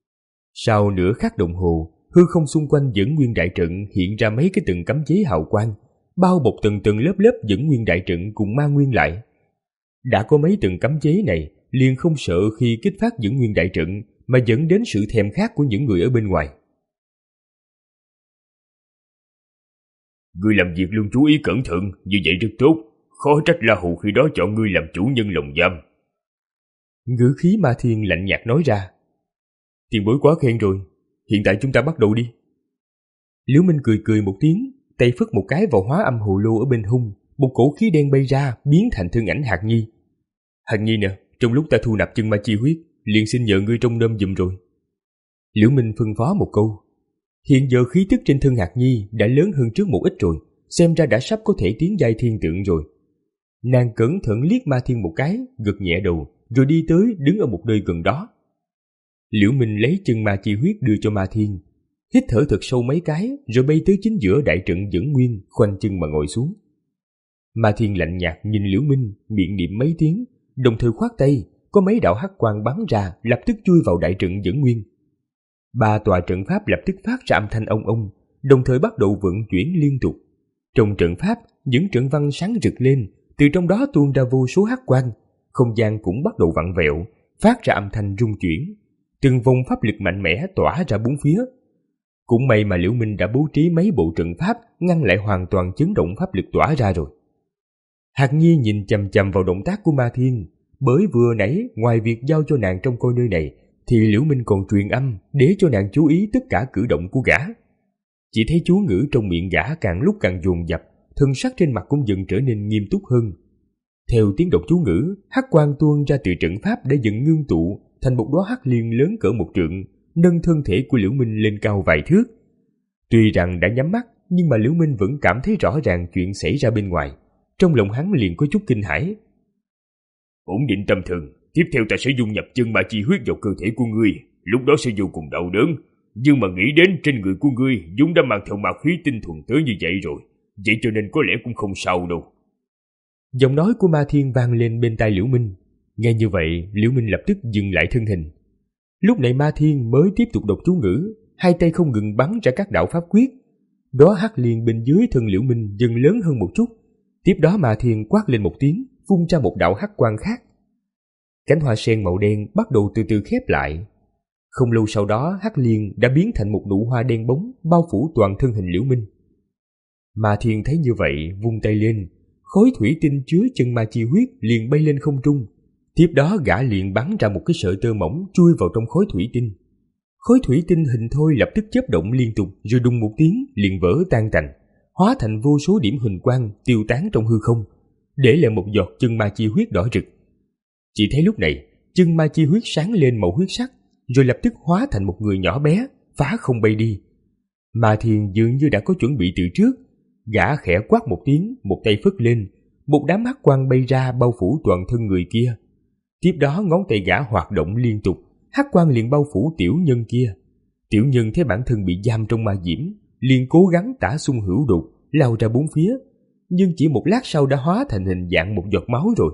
Sau nửa khắc đồng hồ, hư không xung quanh dẫn nguyên đại trận hiện ra mấy cái từng cấm chế hào quang, bao bọc từng từng lớp lớp dẫn nguyên đại trận cùng ma nguyên lại. Đã có mấy tầng cấm chế này, liền không sợ khi kích phát dẫn nguyên đại trận mà dẫn đến sự thèm khát của những người ở bên ngoài. Ngươi làm việc luôn chú ý cẩn thận, như vậy rất tốt. Khó trách La Hù khi đó chọn ngươi làm chủ nhân lồng giam. Ngữ khí Ma Thiên lạnh nhạt nói ra. Tiền bối quá khen rồi, hiện tại chúng ta bắt đầu đi. Liễu Minh cười cười một tiếng, tay phất một cái vào hóa âm hồ lô ở bên hông, một cổ khí đen bay ra biến thành thân ảnh Hạc Nhi. Hạc Nhi nè, trong lúc ta thu nạp chân ma chi huyết, liền xin nhờ ngươi trông nom giùm rồi. Liễu Minh phân phó một câu. Hiện giờ khí tức trên thân Hạc Nhi đã lớn hơn trước một ít rồi, xem ra đã sắp có thể tiến giai thiên tượng rồi. Nàng cẩn thận liếc Ma Thiên một cái, gật nhẹ đầu, rồi đi tới đứng ở một nơi gần đó. Liễu Minh lấy chân ma chi huyết đưa cho Ma Thiên, hít thở thật sâu mấy cái, rồi bay tới chính giữa đại trận dẫn nguyên, khoanh chân mà ngồi xuống. Ma Thiên lạnh nhạt nhìn Liễu Minh, miệng niệm mấy tiếng, đồng thời khoát tay, có mấy đạo hắc quang bắn ra, lập tức chui vào đại trận dẫn nguyên. Ba tòa trận pháp lập tức phát ra âm thanh ông ông, đồng thời bắt đầu vận chuyển liên tục. Trong trận pháp, những trận văn sáng rực lên, từ trong đó tuôn ra vô số hắc quang, không gian cũng bắt đầu vặn vẹo, phát ra âm thanh rung chuyển. Từng vòng pháp lực mạnh mẽ tỏa ra bốn phía. Cũng may mà Liễu Minh đã bố trí mấy bộ trận pháp ngăn lại hoàn toàn chấn động pháp lực tỏa ra rồi. Hạc Nhi nhìn chằm chằm vào động tác của Ma Thiên, bởi vừa nãy ngoài việc giao cho nàng trông coi nơi này, thì Liễu Minh còn truyền âm để cho nàng chú ý tất cả cử động của gã. Chỉ thấy chú ngữ trong miệng gã càng lúc càng dồn dập, thân sắc trên mặt cũng dần trở nên nghiêm túc hơn. Theo tiếng đọc chú ngữ, hắc quang tuôn ra từ trận pháp đã dần ngưng tụ thành một đóa hắc liên lớn cỡ một trượng, nâng thân thể của Liễu Minh lên cao vài thước. Tuy rằng đã nhắm mắt, nhưng mà Liễu Minh vẫn cảm thấy rõ ràng chuyện xảy ra bên ngoài. Trong lòng hắn liền có chút kinh hãi. Ổn định tâm thần, tiếp theo ta sẽ dung nhập chân ma chi huyết vào cơ thể của ngươi, lúc đó sẽ vô cùng đau đớn. Nhưng mà nghĩ đến trên người của ngươi Dũng đã mang theo ma khí tinh thuần tới như vậy rồi, vậy cho nên có lẽ cũng không sao đâu. Giọng nói của Ma Thiên vang lên bên tai Liễu Minh. Nghe như vậy, Liễu Minh lập tức dừng lại thân hình. Lúc này Ma Thiên mới tiếp tục đọc chú ngữ, hai tay không ngừng bắn ra các đạo pháp quyết. Đó hắc liên bên dưới thân Liễu Minh dần lớn hơn một chút. Tiếp đó Ma Thiên quát lên một tiếng, phun ra một đạo hắc quang khác. Cánh hoa sen màu đen bắt đầu từ từ khép lại. Không lâu sau đó, hắc liên đã biến thành một nụ hoa đen bóng bao phủ toàn thân hình Liễu Minh. Ma Thiên thấy như vậy, vung tay lên, khối thủy tinh chứa chân ma chi huyết liền bay lên không trung. Tiếp đó gã liền bắn ra một cái sợi tơ mỏng chui vào trong khối thủy tinh. Khối thủy tinh hình thoi lập tức chớp động liên tục, rồi đùng một tiếng liền vỡ tan tành, hóa thành vô số điểm huỳnh quang tiêu tán trong hư không, để lại một giọt chân ma chi huyết đỏ rực. Chỉ thấy lúc này, chân ma chi huyết sáng lên màu huyết sắc, rồi lập tức hóa thành một người nhỏ bé, phá không bay đi. Ma Thiên dường như đã có chuẩn bị từ trước, gã khẽ quát một tiếng, một tay phất lên, một đám hắc quang bay ra bao phủ toàn thân người kia. Tiếp đó ngón tay gã hoạt động liên tục, hắc quang liền bao phủ tiểu nhân kia. Tiểu nhân thấy bản thân bị giam trong ma diễm, liền cố gắng tả xung hữu đột, lao ra bốn phía, nhưng chỉ một lát sau đã hóa thành hình dạng một giọt máu rồi.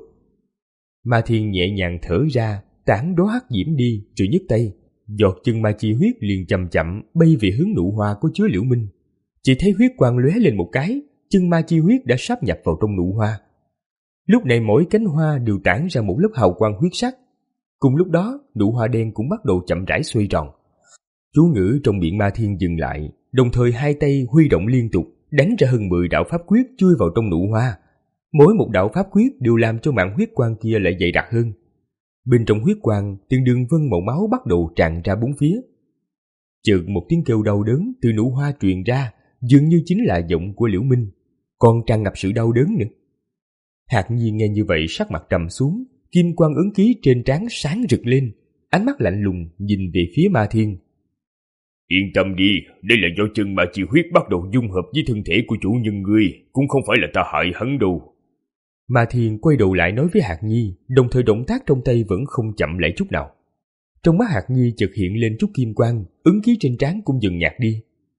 Ma Thiên nhẹ nhàng thở ra, tản đóa hắc diễm đi, rồi nhấc tay, giọt chân ma chi huyết liền chậm chậm bay về hướng nụ hoa có chứa Liễu Minh. Chỉ thấy huyết quang lóe lên một cái, chân ma chi huyết đã sáp nhập vào trong nụ hoa. Lúc này mỗi cánh hoa đều tản ra một lớp hào quang huyết sắc. Cùng lúc đó, nụ hoa đen cũng bắt đầu chậm rãi xoay tròn. Chú ngữ trong miệng Ma Thiên dừng lại, đồng thời hai tay huy động liên tục, đánh ra hơn mười đạo pháp quyết chui vào trong nụ hoa. Mỗi một đạo pháp quyết đều làm cho mảng huyết quang kia lại dày đặc hơn. Bên trong huyết quang, từng đường vân màu máu bắt đầu tràn ra bốn phía. Chợt một tiếng kêu đau đớn từ nụ hoa truyền ra, dường như chính là giọng của Liễu Minh, còn tràn ngập sự đau đớn nữa. Hạc Nhi nghe như vậy sắc mặt trầm xuống, kim quang ấn ký trên trán sáng rực lên, ánh mắt lạnh lùng nhìn về phía Ma Thiên. Yên tâm đi, đây là do chân ma chi huyết bắt đầu dung hợp với thân thể của chủ nhân ngươi, cũng không phải là ta hại hắn đâu. Ma Thiên quay đầu lại nói với Hạc Nhi, đồng thời động tác trong tay vẫn không chậm lại chút nào. Trong mắt Hạc Nhi chợt hiện lên chút kim quang, ấn ký trên trán cũng dần nhạt đi.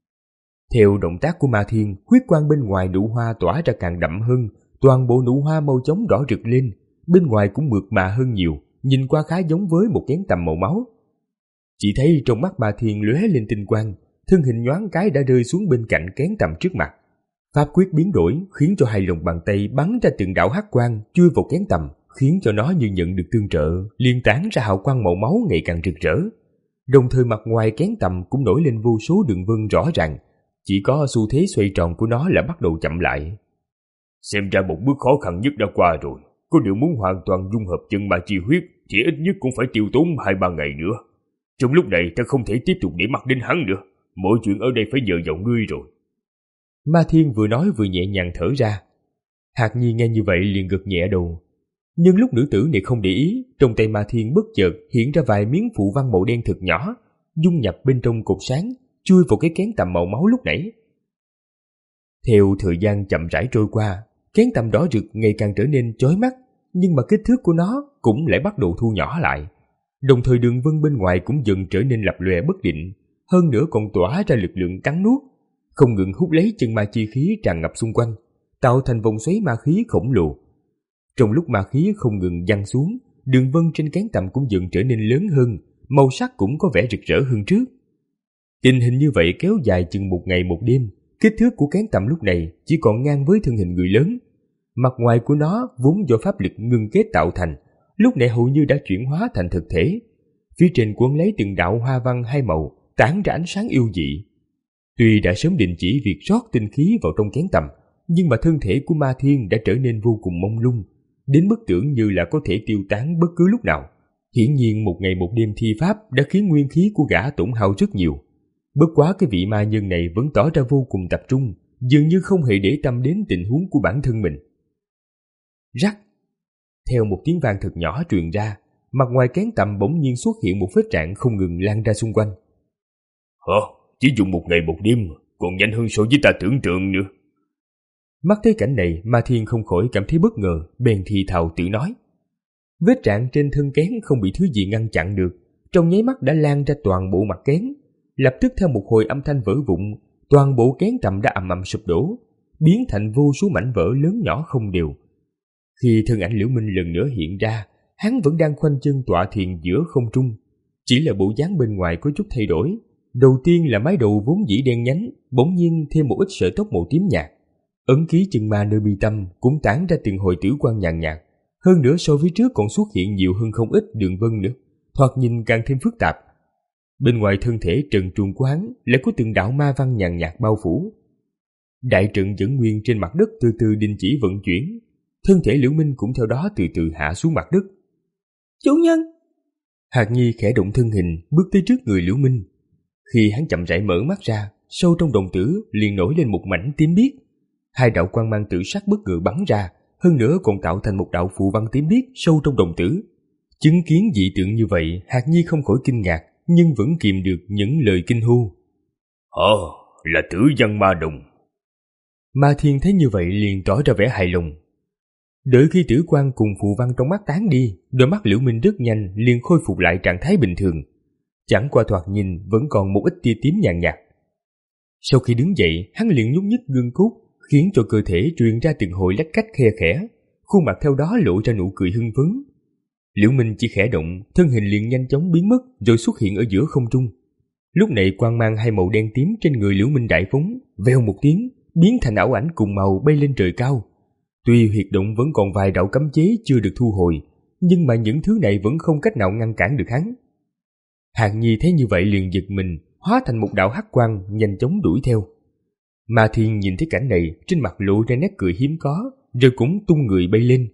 Theo động tác của Ma Thiên, huyết quang bên ngoài nụ hoa tỏa ra càng đậm hơn, toàn bộ nụ hoa màu chóng đỏ rực lên, bên ngoài cũng mượt mà hơn nhiều, nhìn qua khá giống với một kén tằm màu máu. Chỉ thấy trong mắt Ma Thiên lóe lên tinh quang, thân hình nhoáng cái đã rơi xuống bên cạnh kén tằm trước mặt. Pháp quyết biến đổi khiến cho hai lòng bàn tay bắn ra từng đạo hắc quang chui vào kén tằm, khiến cho nó như nhận được tương trợ, liền tán ra hào quang màu máu ngày càng rực rỡ. Đồng thời mặt ngoài kén tầm cũng nổi lên vô số đường vân rõ ràng, chỉ có xu thế xoay tròn của nó là bắt đầu chậm lại. Xem ra một bước khó khăn nhất đã qua rồi. Có điều muốn hoàn toàn dung hợp chân ma chi huyết thì ít nhất cũng phải tiêu tốn hai ba ngày nữa. Trong lúc này ta không thể tiếp tục để mắt đến hắn nữa. Mọi chuyện ở đây phải nhờ vào ngươi rồi. Ma Thiên vừa nói vừa nhẹ nhàng thở ra. Hạc Nhi nghe như vậy liền gật nhẹ đầu. Nhưng lúc nữ tử này không để ý, trong tay Ma Thiên bất chợt hiện ra vài miếng phù văn màu đen thật nhỏ, dung nhập bên trong cột sáng, chui vào cái kén tầm màu máu lúc nãy. Theo thời gian chậm rãi trôi qua, kén tầm đỏ rực ngày càng trở nên chói mắt, nhưng mà kích thước của nó cũng lại bắt đầu thu nhỏ lại. Đồng thời đường vân bên ngoài cũng dần trở nên lập lòe bất định, hơn nữa còn tỏa ra lực lượng cắn nuốt, không ngừng hút lấy chân ma chi khí tràn ngập xung quanh, tạo thành vòng xoáy ma khí khổng lồ. Trong lúc ma khí không ngừng giăng xuống, đường vân trên kén tầm cũng dần trở nên lớn hơn, màu sắc cũng có vẻ rực rỡ hơn trước. Tình hình như vậy kéo dài chừng một ngày một đêm, kích thước của kén tầm lúc này chỉ còn ngang với thân hình người lớn. Mặt ngoài của nó vốn do pháp lực ngưng kết tạo thành, lúc này hầu như đã chuyển hóa thành thực thể. Phía trên cuốn lấy từng đạo hoa văn hai màu, tản ra ánh sáng yêu dị. Tuy đã sớm định chỉ việc rót tinh khí vào trong kén tầm, nhưng mà thân thể của Ma Thiên đã trở nên vô cùng mông lung, đến mức tưởng như là có thể tiêu tán bất cứ lúc nào. Hiển nhiên một ngày một đêm thi pháp đã khiến nguyên khí của gã tổn hao rất nhiều. Bất quá cái vị ma nhân này vẫn tỏ ra vô cùng tập trung, dường như không hề để tâm đến tình huống của bản thân mình. Rắc! Theo một tiếng vang thật nhỏ truyền ra, mặt ngoài kén tầm bỗng nhiên xuất hiện một vết rạn không ngừng lan ra xung quanh. Hả? Chỉ dùng một ngày một đêm, còn nhanh hơn so với ta tưởng tượng nữa. Mắt thấy cảnh này, Ma Thiên không khỏi cảm thấy bất ngờ, bèn thì thào tự nói. Vết rạn trên thân kén không bị thứ gì ngăn chặn được, trong nháy mắt đã lan ra toàn bộ mặt kén. Lập tức theo một hồi âm thanh vỡ vụn, toàn bộ kén tầm đã ầm ầm sụp đổ, biến thành vô số mảnh vỡ lớn nhỏ không đều. Khi thân ảnh Liễu Minh lần nữa hiện ra, hắn vẫn đang khoanh chân tọa thiền giữa không trung, chỉ là bộ dáng bên ngoài có chút thay đổi. Đầu tiên là mái đầu vốn dĩ đen nhánh, bỗng nhiên thêm một ít sợi tóc màu tím nhạt. Ấn ký chân ma nơi mi tâm cũng tản ra từng hồi tử quang nhàn nhạt, hơn nữa so với trước còn xuất hiện nhiều hơn không ít đường vân nữa, thoạt nhìn càng thêm phức tạp. Bên ngoài thân thể trần truồng của hắn lại có từng đạo ma văn nhàn nhạt bao phủ. Đại trận vẫn nguyên trên mặt đất từ từ đình chỉ vận chuyển, thân thể Liễu Minh cũng theo đó từ từ hạ xuống mặt đất. Chủ nhân! Hạc Nhi khẽ động thân hình bước tới trước người Liễu Minh. Khi hắn chậm rãi mở mắt ra, sâu trong đồng tử liền nổi lên một mảnh tím biếc. Hai đạo quang mang tử sắc bất ngờ bắn ra, hơn nữa còn tạo thành một đạo phù văn tím biếc sâu trong đồng tử. Chứng kiến dị tượng như vậy, Hạc Nhi không khỏi kinh ngạc, nhưng vẫn kìm được những lời kinh hô. Ồ, là tử văn ma đồng. Ma Thiên thấy như vậy liền tỏ ra vẻ hài lòng. Đợi khi tử quang cùng phù văn trong mắt tán đi, đôi mắt Liễu Minh rất nhanh liền khôi phục lại trạng thái bình thường. Chẳng qua thoạt nhìn vẫn còn một ít tia tím nhàn nhạt. Sau khi đứng dậy, hắn liền nhúc nhích gân cốt, khiến cho cơ thể truyền ra từng hồi lách cách khe khẽ, khuôn mặt theo đó lộ ra nụ cười hưng phấn. Liễu Minh chỉ khẽ động, thân hình liền nhanh chóng biến mất rồi xuất hiện ở giữa không trung. Lúc này quang mang hai màu đen tím trên người Liễu Minh đại phóng, vèo một tiếng, biến thành ảo ảnh cùng màu bay lên trời cao. Tuy huyệt động vẫn còn vài đạo cấm chế chưa được thu hồi, nhưng mà những thứ này vẫn không cách nào ngăn cản được hắn. Hàn Nhi thấy như vậy liền giật mình, hóa thành một đạo hắc quang nhanh chóng đuổi theo. Ma Thiên nhìn thấy cảnh này, trên mặt lộ ra nét cười hiếm có, rồi cũng tung người bay lên.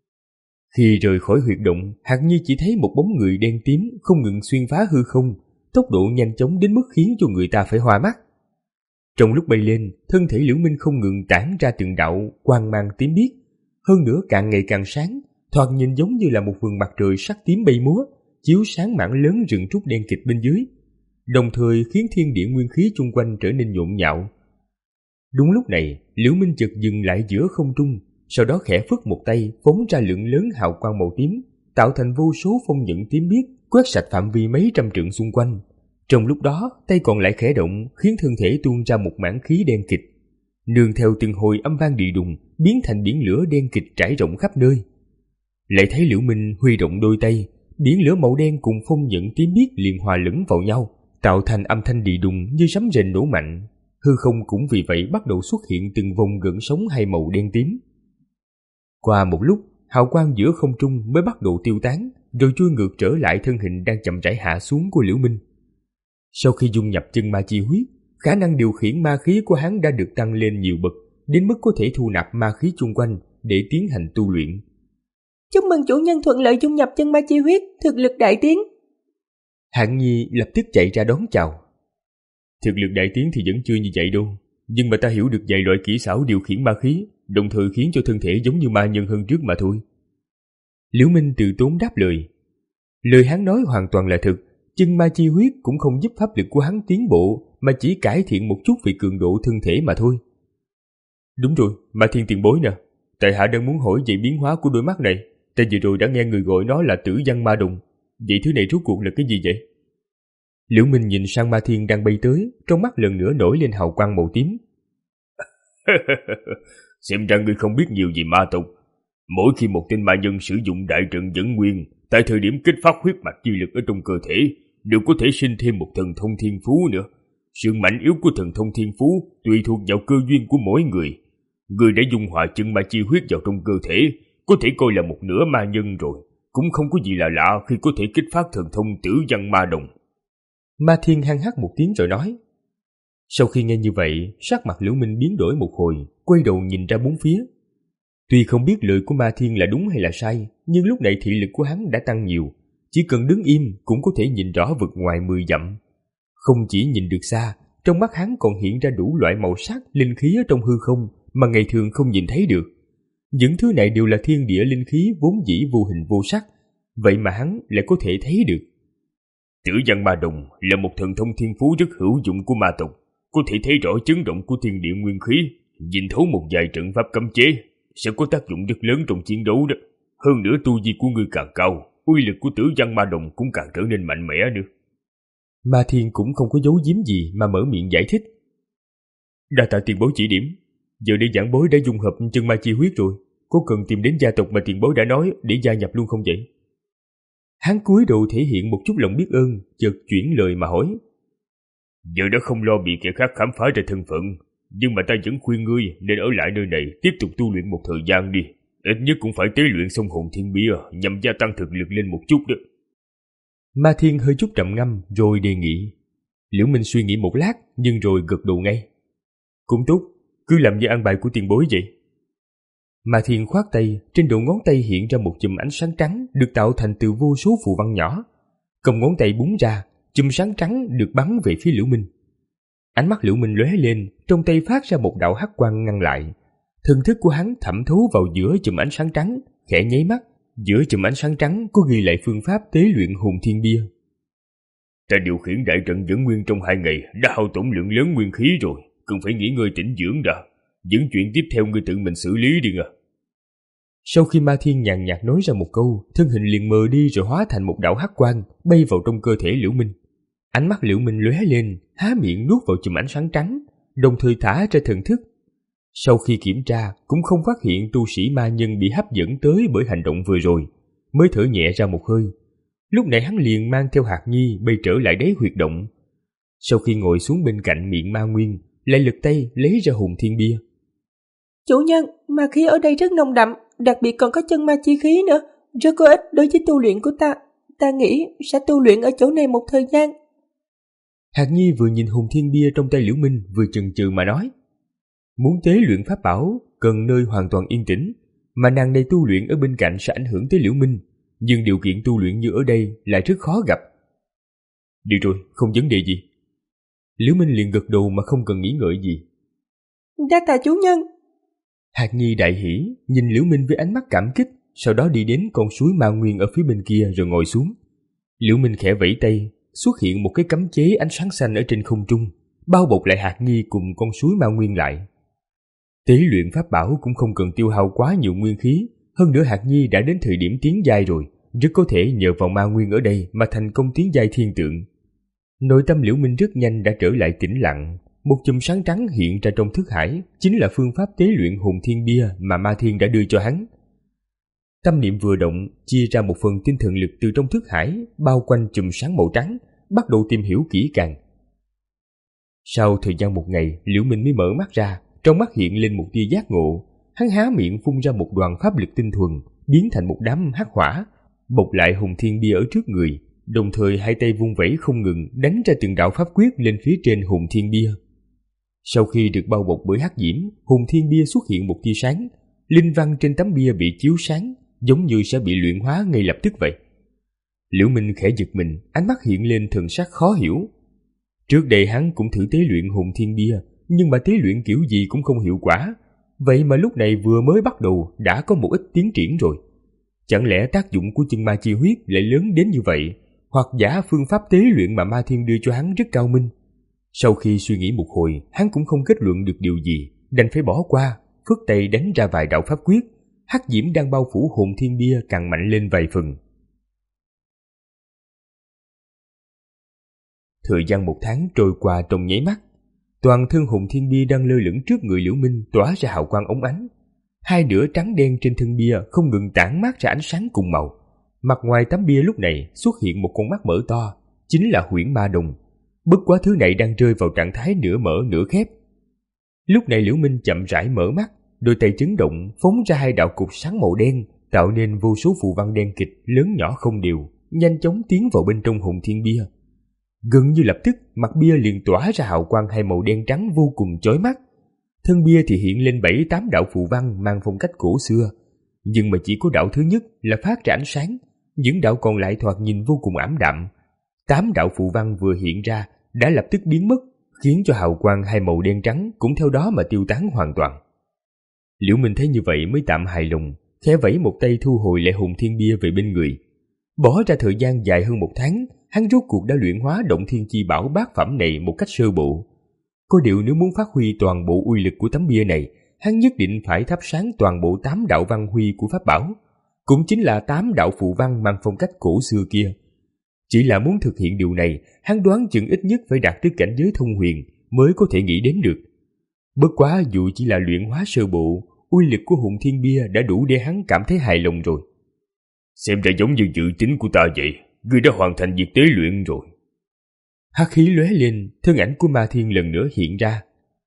Khi rời khỏi huyệt động, Hàn Nhi chỉ thấy một bóng người đen tím không ngừng xuyên phá hư không, tốc độ nhanh chóng đến mức khiến cho người ta phải hoa mắt. Trong lúc bay lên, thân thể Liễu Minh không ngừng tản ra từng đạo quang mang tím biếc, hơn nữa càng ngày càng sáng, thoạt nhìn giống như là một vầng mặt trời sắc tím bay múa, chiếu sáng mảng lớn rừng trúc đen kịt bên dưới, đồng thời khiến thiên địa nguyên khí chung quanh trở nên nhộn nhạo. Đúng lúc này, Liễu Minh chợt dừng lại giữa không trung, sau đó khẽ phất một tay phóng ra lượng lớn hào quang màu tím, tạo thành vô số phong nhận tím biếc quét sạch phạm vi mấy trăm trượng xung quanh. Trong lúc đó, tay còn lại khẽ động, khiến thân thể tuôn ra một mảng khí đen kịt, nương theo từng hồi âm vang địa đùng, biến thành biển lửa đen kịt trải rộng khắp nơi. Lại thấy Liễu Minh huy động đôi tay, biển lửa màu đen cùng phong nhận tím biếc liền hòa lẫn vào nhau, tạo thành âm thanh địa đùng như sấm rền nổ mạnh. Hư không cũng vì vậy bắt đầu xuất hiện từng vòng gợn sóng hai màu đen tím. Qua một lúc, hào quang giữa không trung mới bắt đầu tiêu tán, rồi chui ngược trở lại thân hình đang chậm rãi hạ xuống của Liễu Minh. Sau khi dung nhập chân ma chi huyết, khả năng điều khiển ma khí của hắn đã được tăng lên nhiều bậc, đến mức có thể thu nạp ma khí chung quanh để tiến hành tu luyện. Chúc mừng chủ nhân thuận lợi dung nhập chân ma chi huyết, thực lực đại tiến. Hạng Nhi lập tức chạy ra đón chào. Thực lực đại tiến thì vẫn chưa như vậy đâu, nhưng mà ta hiểu được vài loại kỹ xảo điều khiển ma khí, đồng thời khiến cho thân thể giống như ma nhân hơn trước mà thôi. Liễu Minh từ tốn đáp lời. Lời hắn nói hoàn toàn là thực, chân ma chi huyết cũng không giúp pháp lực của hắn tiến bộ, mà chỉ cải thiện một chút về cường độ thân thể mà thôi. Đúng rồi, Ma Thiên tiền bối nè, tại hạ đang muốn hỏi về biến hóa của đôi mắt này, ta vừa rồi đã nghe người gọi nó là tử văn ma đồng. Vậy thứ này rốt cuộc là cái gì vậy? Liễu Minh nhìn sang Ma Thiên đang bay tới, trong mắt lần nữa nổi lên hào quang màu tím. Xem ra ngươi không biết nhiều về ma tộc. Mỗi khi một tên ma nhân sử dụng đại trận dẫn nguyên, tại thời điểm kích phát huyết mạch chi lực ở trong cơ thể, đều có thể sinh thêm một thần thông thiên phú nữa. Sự mạnh yếu của thần thông thiên phú tùy thuộc vào cơ duyên của mỗi người. Người đã dung hòa chân ma chi huyết vào trong cơ thể, có thể coi là một nửa ma nhân rồi. Cũng không có gì là lạ khi có thể kích phát thần thông tử văn ma đồng. Ma Thiên hăng hắc một tiếng rồi nói. Sau khi nghe như vậy, sắc mặt Liễu Minh biến đổi một hồi, quay đầu nhìn ra bốn phía. Tuy không biết lời của Ma Thiên là đúng hay là sai, nhưng lúc này thị lực của hắn đã tăng nhiều, chỉ cần đứng im cũng có thể nhìn rõ vực ngoài mười dặm. Không chỉ nhìn được xa, trong mắt hắn còn hiện ra đủ loại màu sắc, linh khí ở trong hư không mà ngày thường không nhìn thấy được. Những thứ này đều là thiên địa linh khí vốn dĩ vô hình vô sắc, vậy mà hắn lại có thể thấy được. Tử văn ma đồng là một thần thông thiên phú rất hữu dụng của ma tộc, có thể thấy rõ chấn động của thiên địa nguyên khí, nhìn thấu một vài trận pháp cấm chế, sẽ có tác dụng rất lớn trong chiến đấu đó. Hơn nữa tu vi của ngươi càng cao, uy lực của tử văn ma đồng cũng càng trở nên mạnh mẽ nữa. Ma Thiên cũng không có giấu giếm gì mà mở miệng giải thích. Đa tạ tiền bối chỉ điểm, giờ đây giảng bối đã dung hợp chân ma chi huyết rồi, có cần tìm đến gia tộc mà tiền bối đã nói để gia nhập luôn không vậy? Hắn cúi đầu thể hiện một chút lòng biết ơn, chợt chuyển lời mà hỏi. Giờ đã không lo bị kẻ khác khám phá ra thân phận, nhưng mà ta vẫn khuyên ngươi nên ở lại nơi này tiếp tục tu luyện một thời gian đi. Ít nhất cũng phải tế luyện xong hồn thiên bia nhằm gia tăng thực lực lên một chút đó. Ma Thiên hơi chút trầm ngâm rồi đề nghị. Liễu Minh suy nghĩ một lát nhưng rồi gật đầu ngay. Cũng tốt, cứ làm như ăn bài của tiền bối vậy. Ma Thiên khoát tay, trên đầu ngón tay hiện ra một chùm ánh sáng trắng được tạo thành từ vô số phù văn nhỏ. Cầm ngón tay búng ra, chùm sáng trắng được bắn về phía Liễu Minh. Ánh mắt Liễu Minh lóe lên, trong tay phát ra một đạo hắc quang ngăn lại. Thần thức của hắn thẩm thấu vào giữa chùm ánh sáng trắng, khẽ nháy mắt, giữa chùm ánh sáng trắng có ghi lại phương pháp tế luyện hồn thiên bia. Ta điều khiển đại trận dẫn nguyên trong hai ngày đã hao tổn lượng lớn nguyên khí rồi, cần phải nghỉ ngơi tĩnh dưỡng đã. Những chuyện tiếp theo ngươi tự mình xử lý đi à. Sau khi Ma Thiên nhàn nhạt nói ra một câu, thân hình liền mờ đi rồi hóa thành một đạo hắc quang bay vào trong cơ thể Liễu Minh. Ánh mắt Liễu Minh lóe lên, há miệng nuốt vào chùm ánh sáng trắng, đồng thời thả ra thần thức. Sau khi kiểm tra, cũng không phát hiện tu sĩ ma nhân bị hấp dẫn tới bởi hành động vừa rồi, mới thở nhẹ ra một hơi. Lúc này hắn liền mang theo Hạt Nhi bay trở lại đáy huyệt động. Sau khi ngồi xuống bên cạnh miệng ma nguyên, lại lật tay lấy ra hồn thiên bia. Chủ nhân, ma khí ở đây rất nồng đậm, đặc biệt còn có chân ma chi khí nữa, rất có ích đối với tu luyện của ta. Ta nghĩ sẽ tu luyện ở chỗ này một thời gian. Hạt Nhi vừa nhìn hồn thiên bia trong tay Liễu Minh vừa chần chừ mà nói. Muốn tế luyện pháp bảo cần nơi hoàn toàn yên tĩnh, mà nàng này tu luyện ở bên cạnh sẽ ảnh hưởng tới Liễu Minh, nhưng điều kiện tu luyện như ở đây lại rất khó gặp. Được rồi, không vấn đề gì. Liễu Minh liền gật đầu mà không cần nghĩ ngợi gì. Đa tạ chủ nhân. Hạt Nhi đại hỉ, nhìn Liễu Minh với ánh mắt cảm kích, sau đó đi đến con suối ma nguyên ở phía bên kia rồi ngồi xuống. Liễu Minh khẽ vẫy tay, xuất hiện một cái cấm chế ánh sáng xanh ở trên không trung, bao bọc lại Hạt Nhi cùng con suối ma nguyên lại. Tế luyện pháp bảo cũng không cần tiêu hao quá nhiều nguyên khí, hơn nữa Hạt Nhi đã đến thời điểm tiến giai rồi, rất có thể nhờ vào ma nguyên ở đây mà thành công tiến giai thiên tượng. Nội tâm Liễu Minh rất nhanh đã trở lại tĩnh lặng, một chùm sáng trắng hiện ra trong thức hải, chính là phương pháp tế luyện hồn thiên bia mà Ma Thiên đã đưa cho hắn. Tâm niệm vừa động, chia ra một phần tinh thần lực từ trong thức hải, bao quanh chùm sáng màu trắng, bắt đầu tìm hiểu kỹ càng. Sau thời gian một ngày, Liễu Minh mới mở mắt ra, trong mắt hiện lên một tia giác ngộ, hắn há miệng phun ra một đoàn pháp lực tinh thuần, biến thành một đám hắc hỏa, bọc lại hùng thiên bia ở trước người, đồng thời hai tay vung vẩy không ngừng đánh ra từng đạo pháp quyết lên phía trên hùng thiên bia. Sau khi được bao bọc bởi hắc diễm, hùng thiên bia xuất hiện một tia sáng, linh văn trên tấm bia bị chiếu sáng, giống như sẽ bị luyện hóa ngay lập tức vậy. Liễu Minh khẽ giật mình, ánh mắt hiện lên thần sắc khó hiểu. Trước đây hắn cũng thử tế luyện hùng thiên bia, nhưng mà tế luyện kiểu gì cũng không hiệu quả. Vậy mà lúc này vừa mới bắt đầu đã có một ít tiến triển rồi. Chẳng lẽ tác dụng của chân ma chi huyết lại lớn đến như vậy, hoặc giả phương pháp tế luyện mà Ma Thiên đưa cho hắn rất cao minh? Sau khi suy nghĩ một hồi, hắn cũng không kết luận được điều gì, đành phải bỏ qua, phất tay đánh ra vài đạo pháp quyết. Hắc diễm đang bao phủ hồn thiên bia càng mạnh lên vài phần. Thời gian một tháng trôi qua trong nháy mắt, toàn thân hồn thiên bia đang lơ lửng trước người Liễu Minh tỏa ra hào quang óng ánh. Hai nửa trắng đen trên thân bia không ngừng tản mát ra ánh sáng cùng màu. Mặt ngoài tấm bia lúc này xuất hiện một con mắt mở to, chính là huyễn ma đồng. Bất quá thứ này đang rơi vào trạng thái nửa mở nửa khép. Lúc này Liễu Minh chậm rãi mở mắt, đôi tay chấn động phóng ra hai đạo cục sáng màu đen, tạo nên vô số phù văn đen kịt lớn nhỏ không đều, nhanh chóng tiến vào bên trong hồn thiên bia. Gần như lập tức, mặt bia liền tỏa ra hào quang hai màu đen trắng vô cùng chói mắt. Thân bia thì hiện lên bảy tám đạo phù văn mang phong cách cổ xưa, nhưng mà chỉ có đạo thứ nhất là phát ra ánh sáng, những đạo còn lại thoạt nhìn vô cùng ảm đạm. Tám đạo phù văn vừa hiện ra đã lập tức biến mất, khiến cho hào quang hai màu đen trắng cũng theo đó mà tiêu tán hoàn toàn. Liễu Minh thấy như vậy mới tạm hài lòng, khẽ vẫy một tay thu hồi lại hồn thiên bia về bên người. Bỏ ra thời gian dài hơn một tháng, hắn rốt cuộc đã luyện hóa động thiên chi bảo bát phẩm này một cách sơ bộ. Có điều nếu muốn phát huy toàn bộ uy lực của tấm bia này, hắn nhất định phải thắp sáng toàn bộ tám đạo văn huy của pháp bảo, cũng chính là tám đạo phù văn mang phong cách cổ xưa kia. Chỉ là muốn thực hiện điều này, hắn đoán chừng ít nhất phải đạt tới cảnh giới thông huyền mới có thể nghĩ đến được. Bất quá dù chỉ là luyện hóa sơ bộ, uy lực của hồn thiên bia đã đủ để hắn cảm thấy hài lòng rồi. Xem ra giống như dự tính của ta vậy, ngươi đã hoàn thành việc tế luyện rồi. Hắc khí lóe lên, thân ảnh của Ma Thiên lần nữa hiện ra.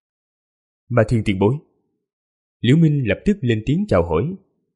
Ma Thiên tiền bối. Liễu Minh lập tức lên tiếng chào hỏi.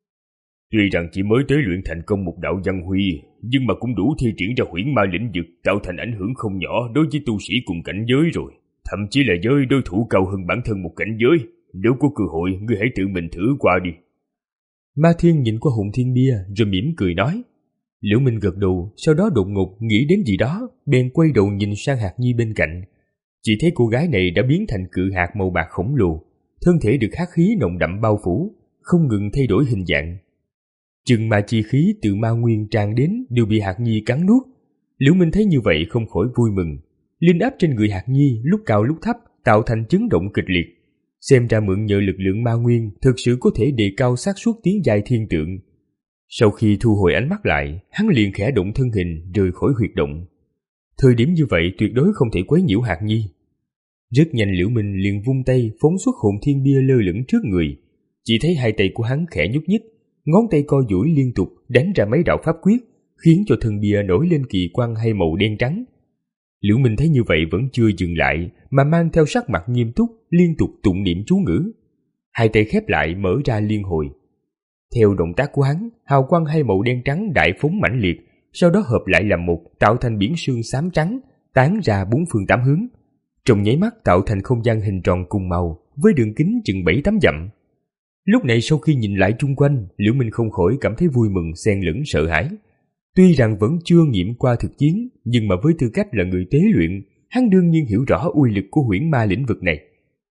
Tuy rằng chỉ mới tế luyện thành công một đạo văn huy, nhưng mà cũng đủ thi triển ra huyễn ma lĩnh vực, tạo thành ảnh hưởng không nhỏ đối với tu sĩ cùng cảnh giới rồi. Thậm chí là với đối thủ cao hơn bản thân một cảnh giới. Nếu có cơ hội, ngươi hãy tự mình thử qua đi. Ma Thiên nhìn qua hồn thiên bia rồi mỉm cười nói. Liễu Minh gật đầu, sau đó đột ngột nghĩ đến gì đó, bèn quay đầu nhìn sang Hạt Nhi bên cạnh. Chỉ thấy cô gái này đã biến thành cự hạt màu bạc khổng lồ, thân thể được hắc khí nồng đậm bao phủ, không ngừng thay đổi hình dạng. Chừng mà chi khí từ ma nguyên tràn đến đều bị Hạt Nhi cắn nuốt. Liễu Minh thấy như vậy không khỏi vui mừng. Linh áp trên người Hạt Nhi lúc cao lúc thấp tạo thành chấn động kịch liệt. Xem ra mượn nhờ lực lượng ma nguyên thực sự có thể đề cao xác suất tiến giai thiên tượng. Sau khi thu hồi ánh mắt lại, hắn liền khẽ động thân hình rời khỏi huyệt động. Thời điểm như vậy tuyệt đối không thể quấy nhiễu Hạt Nhi. Rất nhanh Liễu Minh liền vung tay phóng xuất hồn thiên bia lơ lửng trước người. Chỉ thấy hai tay của hắn khẽ nhúc nhích, ngón tay co duỗi liên tục đánh ra mấy đạo pháp quyết, khiến cho thân bia nổi lên kỳ quang hai màu đen trắng. Liễu Minh thấy như vậy vẫn chưa dừng lại, mà mang theo sắc mặt nghiêm túc liên tục tụng niệm chú ngữ. Hai tay khép lại mở ra liên hồi. Theo động tác của hắn, hào quang hai màu đen trắng đại phóng mãnh liệt, sau đó hợp lại làm một, tạo thành biển sương xám trắng, tán ra bốn phương tám hướng. Trong nháy mắt tạo thành không gian hình tròn cùng màu, với đường kính chừng bảy tám dặm. Lúc này sau khi nhìn lại chung quanh, Liễu Minh không khỏi cảm thấy vui mừng xen lẫn sợ hãi. Tuy rằng vẫn chưa nghiệm qua thực chiến, nhưng mà với tư cách là người tế luyện, hắn đương nhiên hiểu rõ uy lực của huyễn ma lĩnh vực này.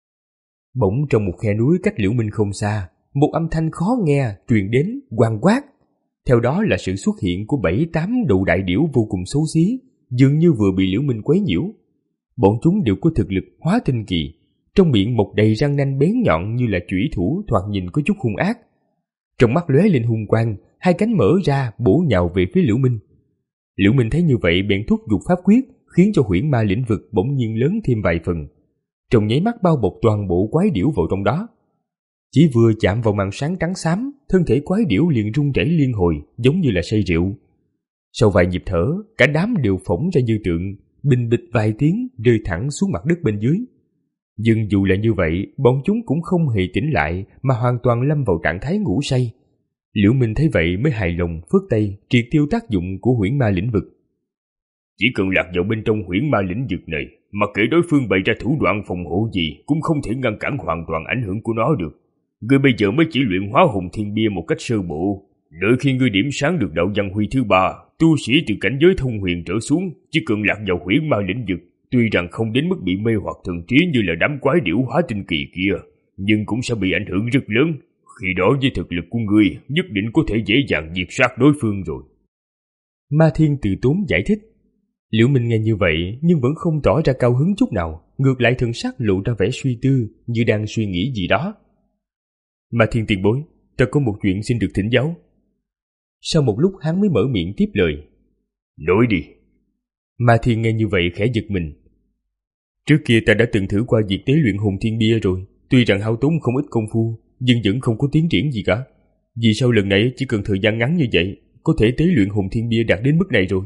Bỗng trong một khe núi cách Liễu Minh không xa, một âm thanh khó nghe truyền đến oang quát. Theo đó là sự xuất hiện của bảy tám đầu đại điểu vô cùng xấu xí, dường như vừa bị Liễu Minh quấy nhiễu. Bọn chúng đều có thực lực hóa tinh kỳ, trong miệng mọc đầy răng nanh bén nhọn như là chủy thủ, thoạt nhìn có chút hung ác. Trong mắt lóe lên hung quang, hai cánh mở ra bổ nhào về phía Liễu Minh. Liễu Minh thấy như vậy bèn thúc giục pháp quyết, khiến cho huyễn ma lĩnh vực bỗng nhiên lớn thêm vài phần. Trong nháy mắt bao bọc toàn bộ quái điểu vào trong đó. Chỉ vừa chạm vào màn sáng trắng xám, thân thể quái điểu liền rung rẩy liên hồi, giống như là say rượu. Sau vài nhịp thở, cả đám đều phỏng ra như tượng, bình bịch vài tiếng rơi thẳng xuống mặt đất bên dưới. Nhưng dù là như vậy, bọn chúng cũng không hề tỉnh lại mà hoàn toàn lâm vào trạng thái ngủ say. Liễu Minh thấy vậy mới hài lòng phất tay triệt tiêu tác dụng của huyễn ma lĩnh vực. Chỉ cần lạc vào bên trong huyễn ma lĩnh vực này, mặc kệ đối phương bày ra thủ đoạn phòng hộ gì cũng không thể ngăn cản hoàn toàn ảnh hưởng của nó được. Ngươi bây giờ mới chỉ luyện hóa hồn thiên bia một cách sơ bộ. Đợi khi ngươi điểm sáng được đạo văn huy thứ ba, tu sĩ từ cảnh giới thông huyền trở xuống, chỉ cần lạc vào huyễn ma lĩnh vực, tuy rằng không đến mức bị mê hoặc thần trí như là đám quái điểu hóa tinh kỳ kia, nhưng cũng sẽ bị ảnh hưởng rất lớn. Khi đó với thực lực của ngươi, nhất định có thể dễ dàng diệt sát đối phương rồi. Ma Thiên từ tốn giải thích. Liễu Minh nghe như vậy nhưng vẫn không tỏ ra cao hứng chút nào, ngược lại thần sắc lộ ra vẻ suy tư như đang suy nghĩ gì đó. Ma Thiên tiền bối, ta có một chuyện xin được thỉnh giáo. Sau một lúc hắn mới mở miệng tiếp lời. Nói đi. Ma Thiên nghe như vậy khẽ giật mình. Trước kia ta đã từng thử qua việc tế luyện hồn thiên bia rồi, tuy rằng hao tốn không ít công phu, nhưng vẫn không có tiến triển gì cả. Vì sao lần này chỉ cần thời gian ngắn như vậy, có thể tế luyện hồn thiên bia đạt đến mức này rồi?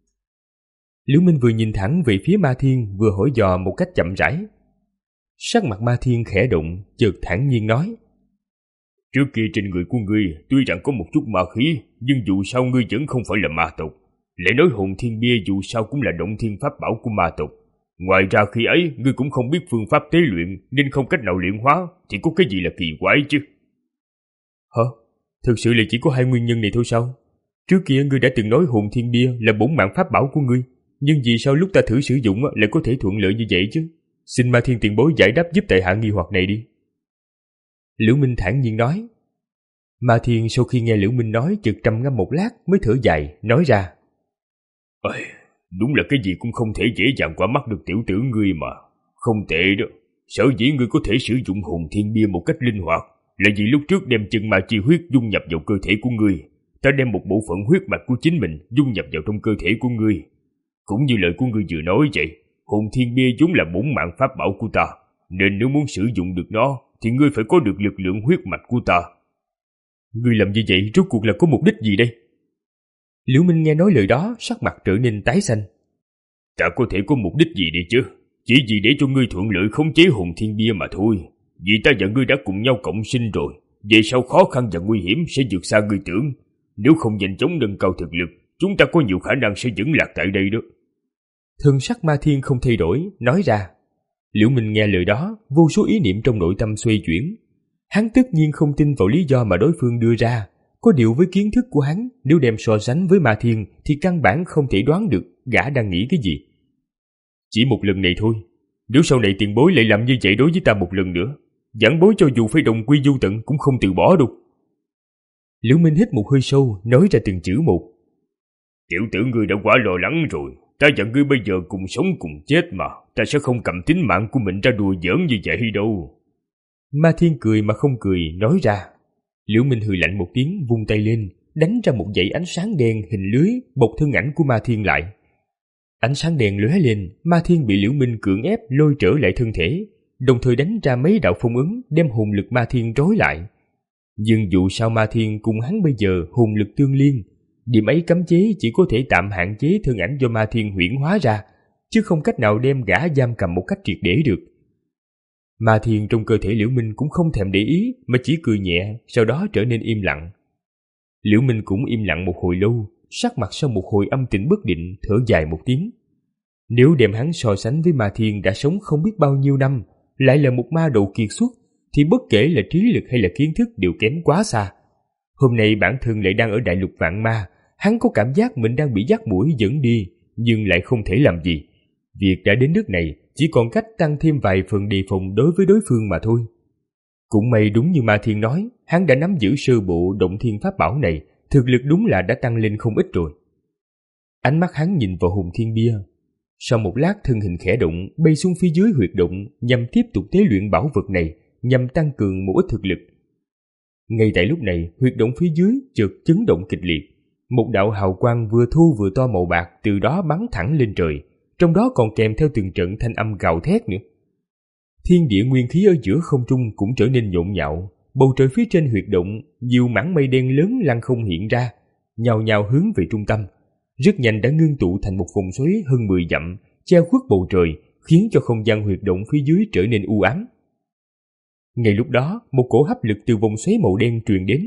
Liễu Minh vừa nhìn thẳng về phía Ma Thiên, vừa hỏi dò một cách chậm rãi. Sắc mặt Ma Thiên khẽ động, chợt thản nhiên nói. Trước kia trên người của ngươi tuy rằng có một chút ma khí, nhưng dù sao ngươi vẫn không phải là ma tộc. Lại nói hồn thiên bia dù sao cũng là động thiên pháp bảo của ma tộc. Ngoài ra khi ấy ngươi cũng không biết phương pháp tế luyện, nên không cách nào luyện hóa, thì có cái gì là kỳ quái chứ? Hả? Thực sự là chỉ có hai nguyên nhân này thôi sao? Trước kia ngươi đã từng nói hồn thiên bia là bổn mạng pháp bảo của ngươi, nhưng vì sao lúc ta thử sử dụng lại có thể thuận lợi như vậy chứ? Xin Ma Thiên tiền bối giải đáp giúp tại hạ nghi hoặc này đi. Liễu Minh thản nhiên nói. Ma Thiên sau khi nghe Liễu Minh nói chợt trầm ngâm một lát mới thở dài, nói ra. Ôi, đúng là cái gì cũng không thể dễ dàng qua mắt được tiểu tử ngươi mà. Không tệ đó. Sở dĩ ngươi có thể sử dụng hồn thiên bia một cách linh hoạt là vì lúc trước đem chân ma chi huyết dung nhập vào cơ thể của ngươi. Ta đem một bộ phận huyết mạch của chính mình dung nhập vào trong cơ thể của ngươi. Cũng như lời của ngươi vừa nói vậy, hồn thiên bia vốn là bổn mạng pháp bảo của ta, nên nếu muốn sử dụng được nó thì ngươi phải có được lực lượng huyết mạch của ta. Ngươi làm như vậy rốt cuộc là có mục đích gì đây? Liễu Minh nghe nói lời đó, sắc mặt trở nên tái xanh. Ta có thể có mục đích gì đi chứ? Chỉ vì để cho ngươi thuận lợi khống chế hồn thiên bia mà thôi. Vì ta và ngươi đã cùng nhau cộng sinh rồi, về sau khó khăn và nguy hiểm sẽ vượt xa ngươi tưởng. Nếu không nhanh chóng nâng cao thực lực, chúng ta có nhiều khả năng sẽ vững lạc tại đây đó. Thân sắc Ma Thiên không thay đổi, nói ra. Liễu Minh nghe lời đó, vô số ý niệm trong nội tâm xoay chuyển. Hắn tất nhiên không tin vào lý do mà đối phương đưa ra. Có điều với kiến thức của hắn, nếu đem so sánh với Ma Thiên thì căn bản không thể đoán được gã đang nghĩ cái gì. Chỉ một lần này thôi, nếu sau này tiền bối lại làm như vậy đối với ta một lần nữa, giảng bối cho dù phải đồng quy vô tận cũng không từ bỏ đâu. Liễu Minh hít một hơi sâu, nói ra từng chữ một. Tiểu tử ngươi đã quá lo lắng rồi. Ta và ngươi bây giờ cùng sống cùng chết mà. Ta sẽ không cầm tính mạng của mình ra đùa giỡn như vậy đâu. Ma Thiên cười mà không cười, nói ra. Liễu Minh hừ lạnh một tiếng, vung tay lên, đánh ra một dãy ánh sáng đen hình lưới bọc thân ảnh của Ma Thiên lại. Ánh sáng đen lóe lên, Ma Thiên bị Liễu Minh cưỡng ép lôi trở lại thân thể, đồng thời đánh ra mấy đạo phong ấn đem hồn lực Ma Thiên trói lại. Nhưng dù sao Ma Thiên cùng hắn bây giờ hồn lực tương liên, điểm ấy cấm chế chỉ có thể tạm hạn chế thân ảnh do Ma Thiên huyễn hóa ra, chứ không cách nào đem gã giam cầm một cách triệt để được. Ma Thiên trong cơ thể Liễu Minh cũng không thèm để ý, mà chỉ cười nhẹ, sau đó trở nên im lặng. Liễu Minh cũng im lặng một hồi lâu, sắc mặt sau một hồi âm tĩnh bất định, thở dài một tiếng. Nếu đem hắn so sánh với Ma Thiên đã sống không biết bao nhiêu năm, lại là một ma đầu kiệt xuất, thì bất kể là trí lực hay là kiến thức đều kém quá xa. Hôm nay bản thân lại đang ở đại lục vạn ma, hắn có cảm giác mình đang bị dắt mũi dẫn đi, nhưng lại không thể làm gì. Việc đã đến nước này, chỉ còn cách tăng thêm vài phần đề phòng đối với đối phương mà thôi. Cũng may đúng như Ma Thiên nói, hắn đã nắm giữ sơ bộ động thiên pháp bảo này, thực lực đúng là đã tăng lên không ít rồi. Ánh mắt hắn nhìn vào hồn thiên bia. Sau một lát thân hình khẽ động, bay xuống phía dưới huyệt động nhằm tiếp tục tế luyện bảo vật này, nhằm tăng cường một ít thực lực. Ngay tại lúc này, huyệt động phía dưới chợt chấn động kịch liệt. Một đạo hào quang vừa thu vừa to màu bạc từ đó bắn thẳng lên trời, trong đó còn kèm theo từng trận thanh âm gào thét nữa. Thiên địa nguyên khí ở giữa không trung cũng trở nên nhộn nhạo, bầu trời phía trên huyệt động, nhiều mảng mây đen lớn lăng không hiện ra, nhào nhào hướng về trung tâm, rất nhanh đã ngưng tụ thành một vòng xoáy hơn mười dặm, che khuất bầu trời, khiến cho không gian huyệt động phía dưới trở nên u ám. Ngay lúc đó, một cổ hấp lực từ vòng xoáy màu đen truyền đến,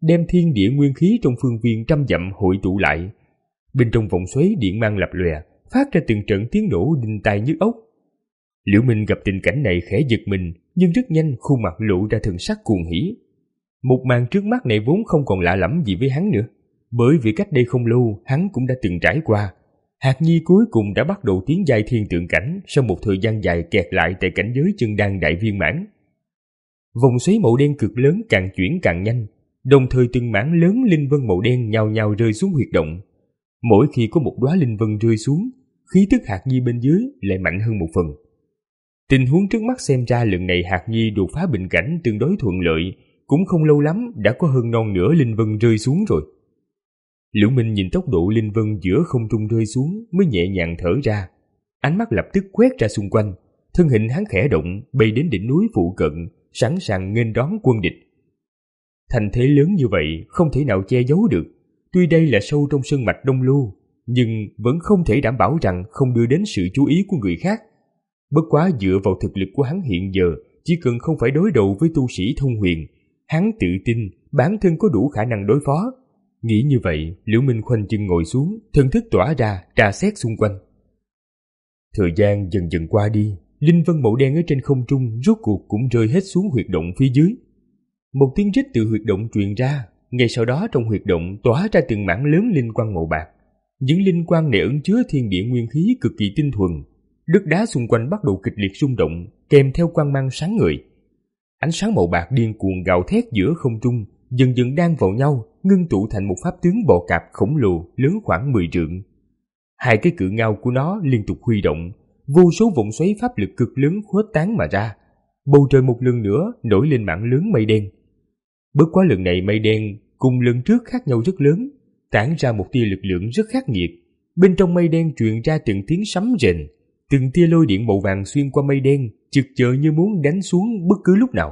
đem thiên địa nguyên khí trong phương viên trăm dặm hội tụ lại. Bên trong vòng xoáy điện mang lập lòe, phát ra từng trận tiếng nổ đinh tai nhức óc. Liễu Minh gặp tình cảnh này khẽ giật mình, nhưng rất nhanh khuôn mặt lộ ra thần sắc cuồng hỉ. Một màn trước mắt này vốn không còn lạ lẫm gì với hắn nữa, bởi vì cách đây không lâu hắn cũng đã từng trải qua. Hạt Nhi cuối cùng đã bắt đầu tiến giai thiên tượng cảnh sau một thời gian dài kẹt lại tại cảnh giới chân đan đại viên mãn. Vòng xoáy màu đen cực lớn càng chuyển càng nhanh, đồng thời từng mảng lớn linh vân màu đen nhào nhào rơi xuống huyệt động. Mỗi khi có một đóa linh vân rơi xuống, khí tức Hạt Nhi bên dưới lại mạnh hơn một phần. Tình huống trước mắt xem ra lần này Hạt Nhi đột phá bình cảnh tương đối thuận lợi, cũng không lâu lắm đã có hơn non nửa linh vân rơi xuống rồi. Liễu Minh nhìn tốc độ linh vân giữa không trung rơi xuống mới nhẹ nhàng thở ra, ánh mắt lập tức quét ra xung quanh, thân hình hắn khẽ động bay đến đỉnh núi phụ cận, sẵn sàng nghênh đón quân địch. Thành thế lớn như vậy không thể nào che giấu được, tuy đây là sâu trong sơn mạch Đông Lưu, nhưng vẫn không thể đảm bảo rằng không đưa đến sự chú ý của người khác. Bất quá dựa vào thực lực của hắn hiện giờ, chỉ cần không phải đối đầu với tu sĩ thông huyền, hắn tự tin bản thân có đủ khả năng đối phó. Nghĩ như vậy, Liễu Minh khoanh chân ngồi xuống, thần thức tỏa ra, tra xét xung quanh. Thời gian dần dần qua đi, linh vân màu đen ở trên không trung rốt cuộc cũng rơi hết xuống huyệt động phía dưới. Một tiếng rít từ huyệt động truyền ra, ngay sau đó trong huyệt động tỏa ra từng mảng lớn linh quang màu bạc. Những linh quang này ẩn chứa thiên địa nguyên khí cực kỳ tinh thuần. Đất đá xung quanh bắt đầu kịch liệt rung động, kèm theo quang mang sáng ngời. Ánh sáng màu bạc điên cuồng gào thét giữa không trung, dần dần đan vào nhau, ngưng tụ thành một pháp tướng bò cạp khổng lồ lớn khoảng mười trượng. Hai cái cự ngao của nó liên tục huy động, vô số vòng xoáy pháp lực cực lớn khuếch tán mà ra. Bầu trời một lần nữa nổi lên mảng lớn mây đen. Bất quá lần này mây đen cùng lần trước khác nhau rất lớn, tản ra một tia lực lượng rất khắc nghiệt. Bên trong mây đen truyền ra từng tiếng sấm rền, từng tia lôi điện màu vàng xuyên qua mây đen, chực chờ như muốn đánh xuống bất cứ lúc nào.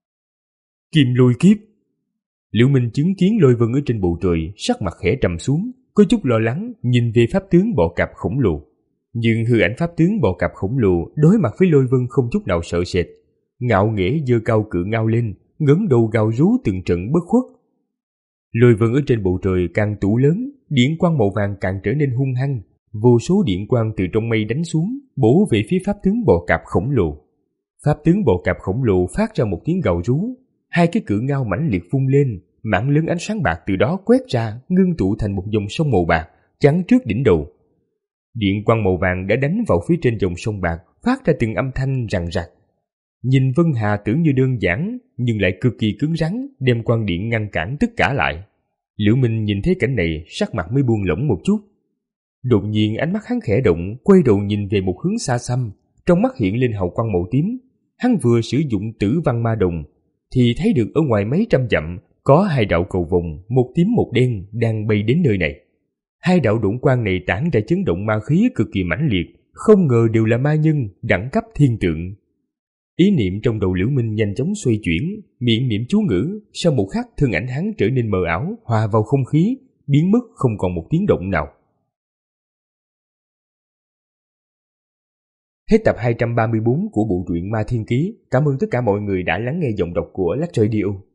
Kim lôi kiếp. Liễu Minh chứng kiến lôi vân ở trên bầu trời, sắc mặt khẽ trầm xuống, có chút lo lắng nhìn về pháp tướng bọ cạp khổng lồ. Nhưng hư ảnh pháp tướng bọ cạp khổng lồ đối mặt với lôi vân không chút nào sợ sệt, ngạo nghễ giơ cao cự ngao lên, ngẩng đầu gào rú từng trận bất khuất. Lôi vân ở trên bầu trời càng tụ lớn, điện quang màu vàng càng trở nên hung hăng, vô số điện quang từ trong mây đánh xuống, bổ về phía pháp tướng bò cạp khổng lồ. Pháp tướng bò cạp khổng lồ phát ra một tiếng gào rú, hai cái cự ngao mãnh liệt phun lên, mảng lớn ánh sáng bạc từ đó quét ra, ngưng tụ thành một dòng sông màu bạc chắn trước đỉnh đầu. Điện quang màu vàng đã đánh vào phía trên dòng sông bạc, phát ra từng âm thanh rằng rặc. Nhìn Vân Hà tưởng như đơn giản, nhưng lại cực kỳ cứng rắn, đem quang điện ngăn cản tất cả lại. Liễu Minh nhìn thấy cảnh này, sắc mặt mới buông lỏng một chút. Đột nhiên ánh mắt hắn khẽ động, quay đầu nhìn về một hướng xa xăm, trong mắt hiện lên hào quang màu tím. Hắn vừa sử dụng Tử Văn Ma Đồng, thì thấy được ở ngoài mấy trăm dặm có hai đạo cầu vồng, một tím một đen đang bay đến nơi này. Hai đạo độn quang này tản ra chấn động ma khí cực kỳ mãnh liệt, không ngờ đều là ma nhân đẳng cấp thiên tượng. Ý niệm trong đầu Liễu Minh nhanh chóng xoay chuyển, miệng niệm chú ngữ, sau một khắc thân ảnh hắn trở nên mờ ảo, hòa vào không khí, biến mất không còn một tiếng động nào. Hết tập hai trăm ba mươi tư của bộ truyện Ma Thiên Ký. Cảm ơn tất cả mọi người đã lắng nghe giọng đọc của Lách Radio.